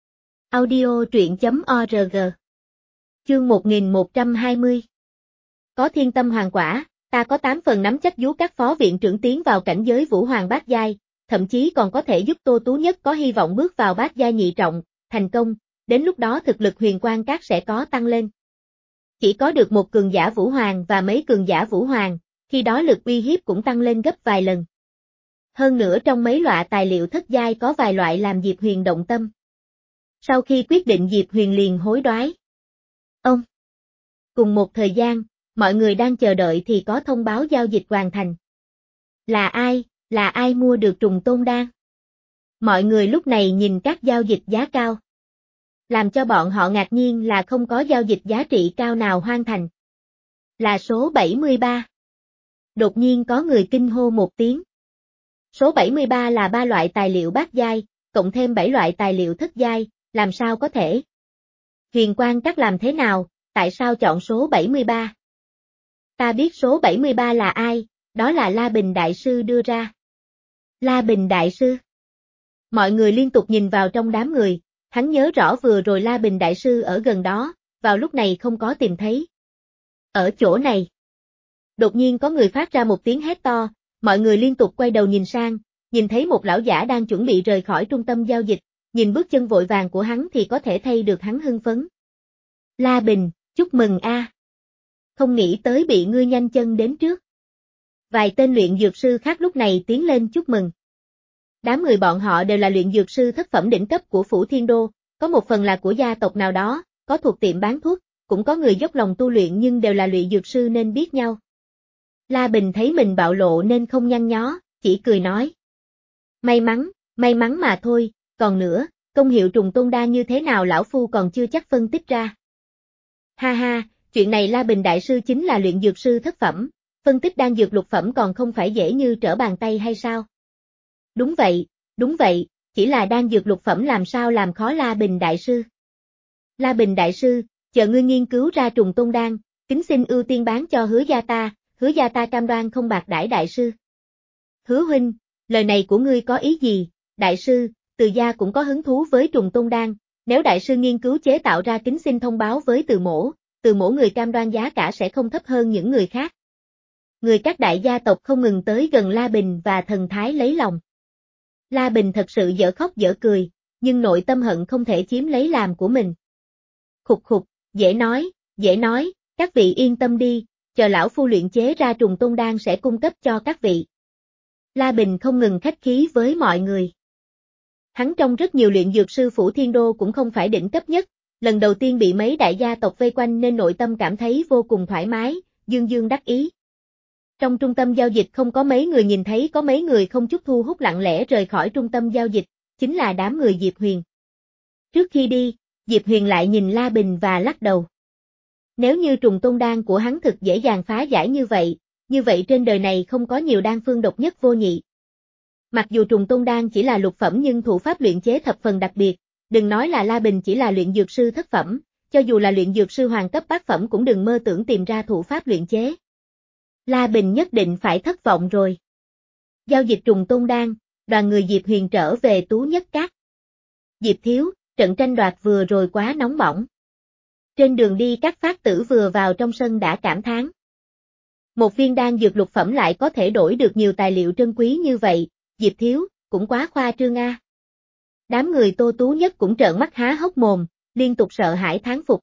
Audio truyện chấm org. Chương một nghìn một trăm hai mươi. Có Thiên Tâm Hoàng Quả, ta có tám phần nắm chắc giúp các phó viện trưởng tiến vào cảnh giới Vũ Hoàng bát giai, thậm chí còn có thể giúp Tô Tú Nhất có hy vọng bước vào bát giai nhị trọng, thành công, đến lúc đó thực lực Huyền Quang Các sẽ có tăng lên. Chỉ có được một cường giả Vũ Hoàng và mấy cường giả Vũ Hoàng, khi đó lực uy hiếp cũng tăng lên gấp vài lần. Hơn nữa trong mấy loại tài liệu thất giai có vài loại làm Diệp Huyền động tâm. Sau khi quyết định Diệp Huyền liền hối đoái. Ông. Cùng một thời gian, mọi người đang chờ đợi thì có thông báo giao dịch hoàn thành. Là ai, là ai mua được trùng tôn đan? Mọi người lúc này nhìn các giao dịch giá cao. Làm cho bọn họ ngạc nhiên là không có giao dịch giá trị cao nào hoàn thành. Là số bảy mươi ba. Đột nhiên có người kinh hô một tiếng. Số bảy mươi ba là ba loại tài liệu bát giai, cộng thêm bảy loại tài liệu thất giai, làm sao có thể? Huyền Quang Các làm thế nào, tại sao chọn số bảy mươi ba? Ta biết số bảy mươi ba là ai, đó là La Bình Đại Sư đưa ra. La Bình Đại Sư. Mọi người liên tục nhìn vào trong đám người, hắn nhớ rõ vừa rồi La Bình Đại Sư ở gần đó, vào lúc này không có tìm thấy. Ở chỗ này. Đột nhiên có người phát ra một tiếng hét to, mọi người liên tục quay đầu nhìn sang, nhìn thấy một lão giả đang chuẩn bị rời khỏi trung tâm giao dịch, nhìn bước chân vội vàng của hắn thì có thể thấy được hắn hưng phấn. La Bình, chúc mừng a. Không nghĩ tới bị ngươi nhanh chân đến trước. Vài tên luyện dược sư khác lúc này tiến lên chúc mừng. Đám người bọn họ đều là luyện dược sư thất phẩm đỉnh cấp của Phủ Thiên Đô, có một phần là của gia tộc nào đó, có thuộc tiệm bán thuốc, cũng có người dốc lòng tu luyện nhưng đều là luyện dược sư nên biết nhau. La Bình thấy mình bạo lộ nên không nhăn nhó, chỉ cười nói. May mắn, may mắn mà thôi, còn nữa, công hiệu trùng tôn đan như thế nào lão phu còn chưa chắc phân tích ra. Ha ha, chuyện này La Bình Đại Sư chính là luyện dược sư thất phẩm, phân tích đan dược lục phẩm còn không phải dễ như trở bàn tay hay sao? Đúng vậy, đúng vậy, chỉ là đan dược lục phẩm làm sao làm khó La Bình Đại Sư. La Bình Đại Sư, chờ ngươi nghiên cứu ra trùng tôn đan, kính xin ưu tiên bán cho Hứa gia ta, Hứa gia ta cam đoan không bạc đãi Đại Sư. Hứa huynh, lời này của ngươi có ý gì? Đại Sư, Từ gia cũng có hứng thú với trùng tôn đan, nếu Đại Sư nghiên cứu chế tạo ra kính xin thông báo với Từ mỗ, từ mỗi người cam đoan giá cả sẽ không thấp hơn những người khác. Người các đại gia tộc không ngừng tới gần La Bình và thần thái lấy lòng. La Bình thật sự dở khóc dở cười, nhưng nội tâm hận không thể chiếm lấy làm của mình. Khục khục, dễ nói, dễ nói, các vị yên tâm đi, chờ lão phu luyện chế ra trùng tôn đan sẽ cung cấp cho các vị. La Bình không ngừng khách khí với mọi người. Hắn trong rất nhiều luyện dược sư phủ Thiên Đô cũng không phải đỉnh cấp nhất, lần đầu tiên bị mấy đại gia tộc vây quanh nên nội tâm cảm thấy vô cùng thoải mái, dương dương đắc ý. Trong trung tâm giao dịch không có mấy người nhìn thấy có mấy người không chút thu hút lặng lẽ rời khỏi trung tâm giao dịch, chính là đám người Diệp Huyền. Trước khi đi, Diệp Huyền lại nhìn La Bình và lắc đầu. Nếu như trùng tôn đan của hắn thực dễ dàng phá giải như vậy, như vậy trên đời này không có nhiều đan phương độc nhất vô nhị. Mặc dù trùng tôn đan chỉ là lục phẩm nhưng thủ pháp luyện chế thập phần đặc biệt, đừng nói là La Bình chỉ là luyện dược sư thất phẩm, cho dù là luyện dược sư hoàng cấp bát phẩm cũng đừng mơ tưởng tìm ra thủ pháp luyện chế. La Bình nhất định phải thất vọng rồi. Giao dịch trùng tôn đan, đoàn người Diệp Huyền trở về Tú Nhất Các. Diệp thiếu, trận tranh đoạt vừa rồi quá nóng bỏng. Trên đường đi các phát tử vừa vào trong sân đã cảm thán. Một viên đan dược lục phẩm lại có thể đổi được nhiều tài liệu trân quý như vậy, Diệp thiếu, cũng quá khoa trương a. Đám người Tô Tú Nhất cũng trợn mắt há hốc mồm, liên tục sợ hãi thán phục.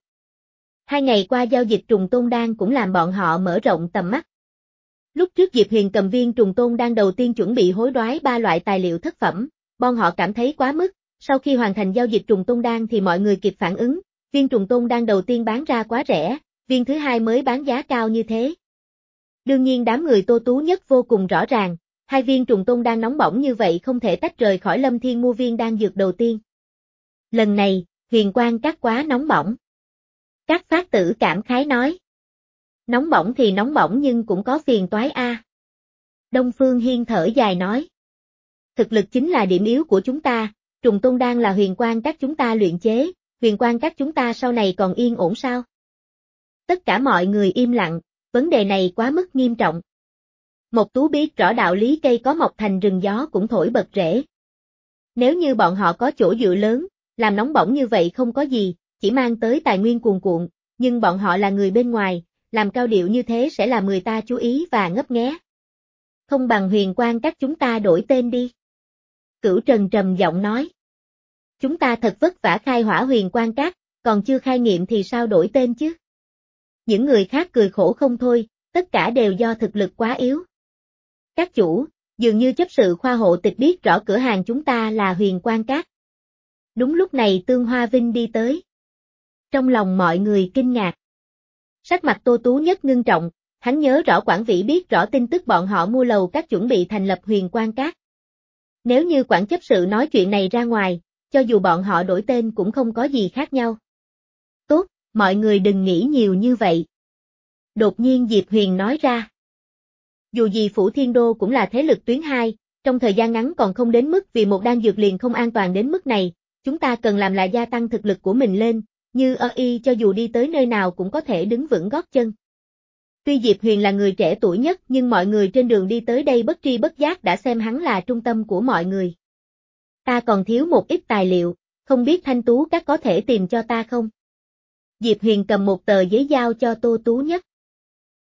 Hai ngày qua giao dịch trùng tôn đan cũng làm bọn họ mở rộng tầm mắt. Lúc trước Diệp Huyền cầm viên trùng tôn đan đầu tiên chuẩn bị hối đoái ba loại tài liệu thất phẩm, bọn họ cảm thấy quá mức, sau khi hoàn thành giao dịch trùng tôn đan thì mọi người kịp phản ứng, viên trùng tôn đan đầu tiên bán ra quá rẻ, viên thứ hai mới bán giá cao như thế. Đương nhiên đám người Tô Tú Nhất vô cùng rõ ràng, hai viên trùng tôn đan nóng bỏng như vậy không thể tách rời khỏi Lâm Thiên mua viên đan dược đầu tiên. Lần này, Huyền Quang Các quá nóng bỏng. Các phát tử cảm khái nói. Nóng bỏng thì nóng bỏng nhưng cũng có phiền toái a. Đông Phương Hiên thở dài nói. Thực lực chính là điểm yếu của chúng ta, trùng tôn đan là Huyền Quang Các chúng ta luyện chế, Huyền Quang Các chúng ta sau này còn yên ổn sao? Tất cả mọi người im lặng, vấn đề này quá mức nghiêm trọng. Mộc Tú biết rõ đạo lý cây có mọc thành rừng gió cũng thổi bật rễ. Nếu như bọn họ có chỗ dựa lớn, làm nóng bỏng như vậy không có gì, chỉ mang tới tài nguyên cuồn cuộn, nhưng bọn họ là người bên ngoài, làm cao điệu như thế sẽ làm người ta chú ý và ngấp nghé. Không bằng Huyền Quang Các chúng ta đổi tên đi. Cửu Trần trầm giọng nói. Chúng ta thật vất vả khai hỏa Huyền Quang Các, còn chưa khai nghiệm thì sao đổi tên chứ? Những người khác cười khổ không thôi, tất cả đều do thực lực quá yếu. Các chủ, dường như chấp sự khoa hộ tịch biết rõ cửa hàng chúng ta là Huyền Quang Các. Đúng lúc này Tương Hoa Vinh đi tới. Trong lòng mọi người kinh ngạc. Sắc mặt Tô Tú Nhất ngưng trọng, hắn nhớ rõ Quản Vĩ biết rõ tin tức bọn họ mua lầu các chuẩn bị thành lập Huyền Quang Các. Nếu như quản chấp sự nói chuyện này ra ngoài, cho dù bọn họ đổi tên cũng không có gì khác nhau. Tốt, mọi người đừng nghĩ nhiều như vậy. Đột nhiên Diệp Huyền nói ra. Dù gì Phủ Thiên Đô cũng là thế lực tuyến hai, trong thời gian ngắn còn không đến mức vì một đan dược liền không an toàn đến mức này, chúng ta cần làm là gia tăng thực lực của mình lên, như ơ y cho dù đi tới nơi nào cũng có thể đứng vững gót chân. Tuy Diệp Huyền là người trẻ tuổi nhất nhưng mọi người trên đường đi tới đây bất tri bất giác đã xem hắn là trung tâm của mọi người. Ta còn thiếu một ít tài liệu, không biết Thanh Tú Các có thể tìm cho ta không? Diệp Huyền cầm một tờ giấy giao cho Tô Tú Nhất.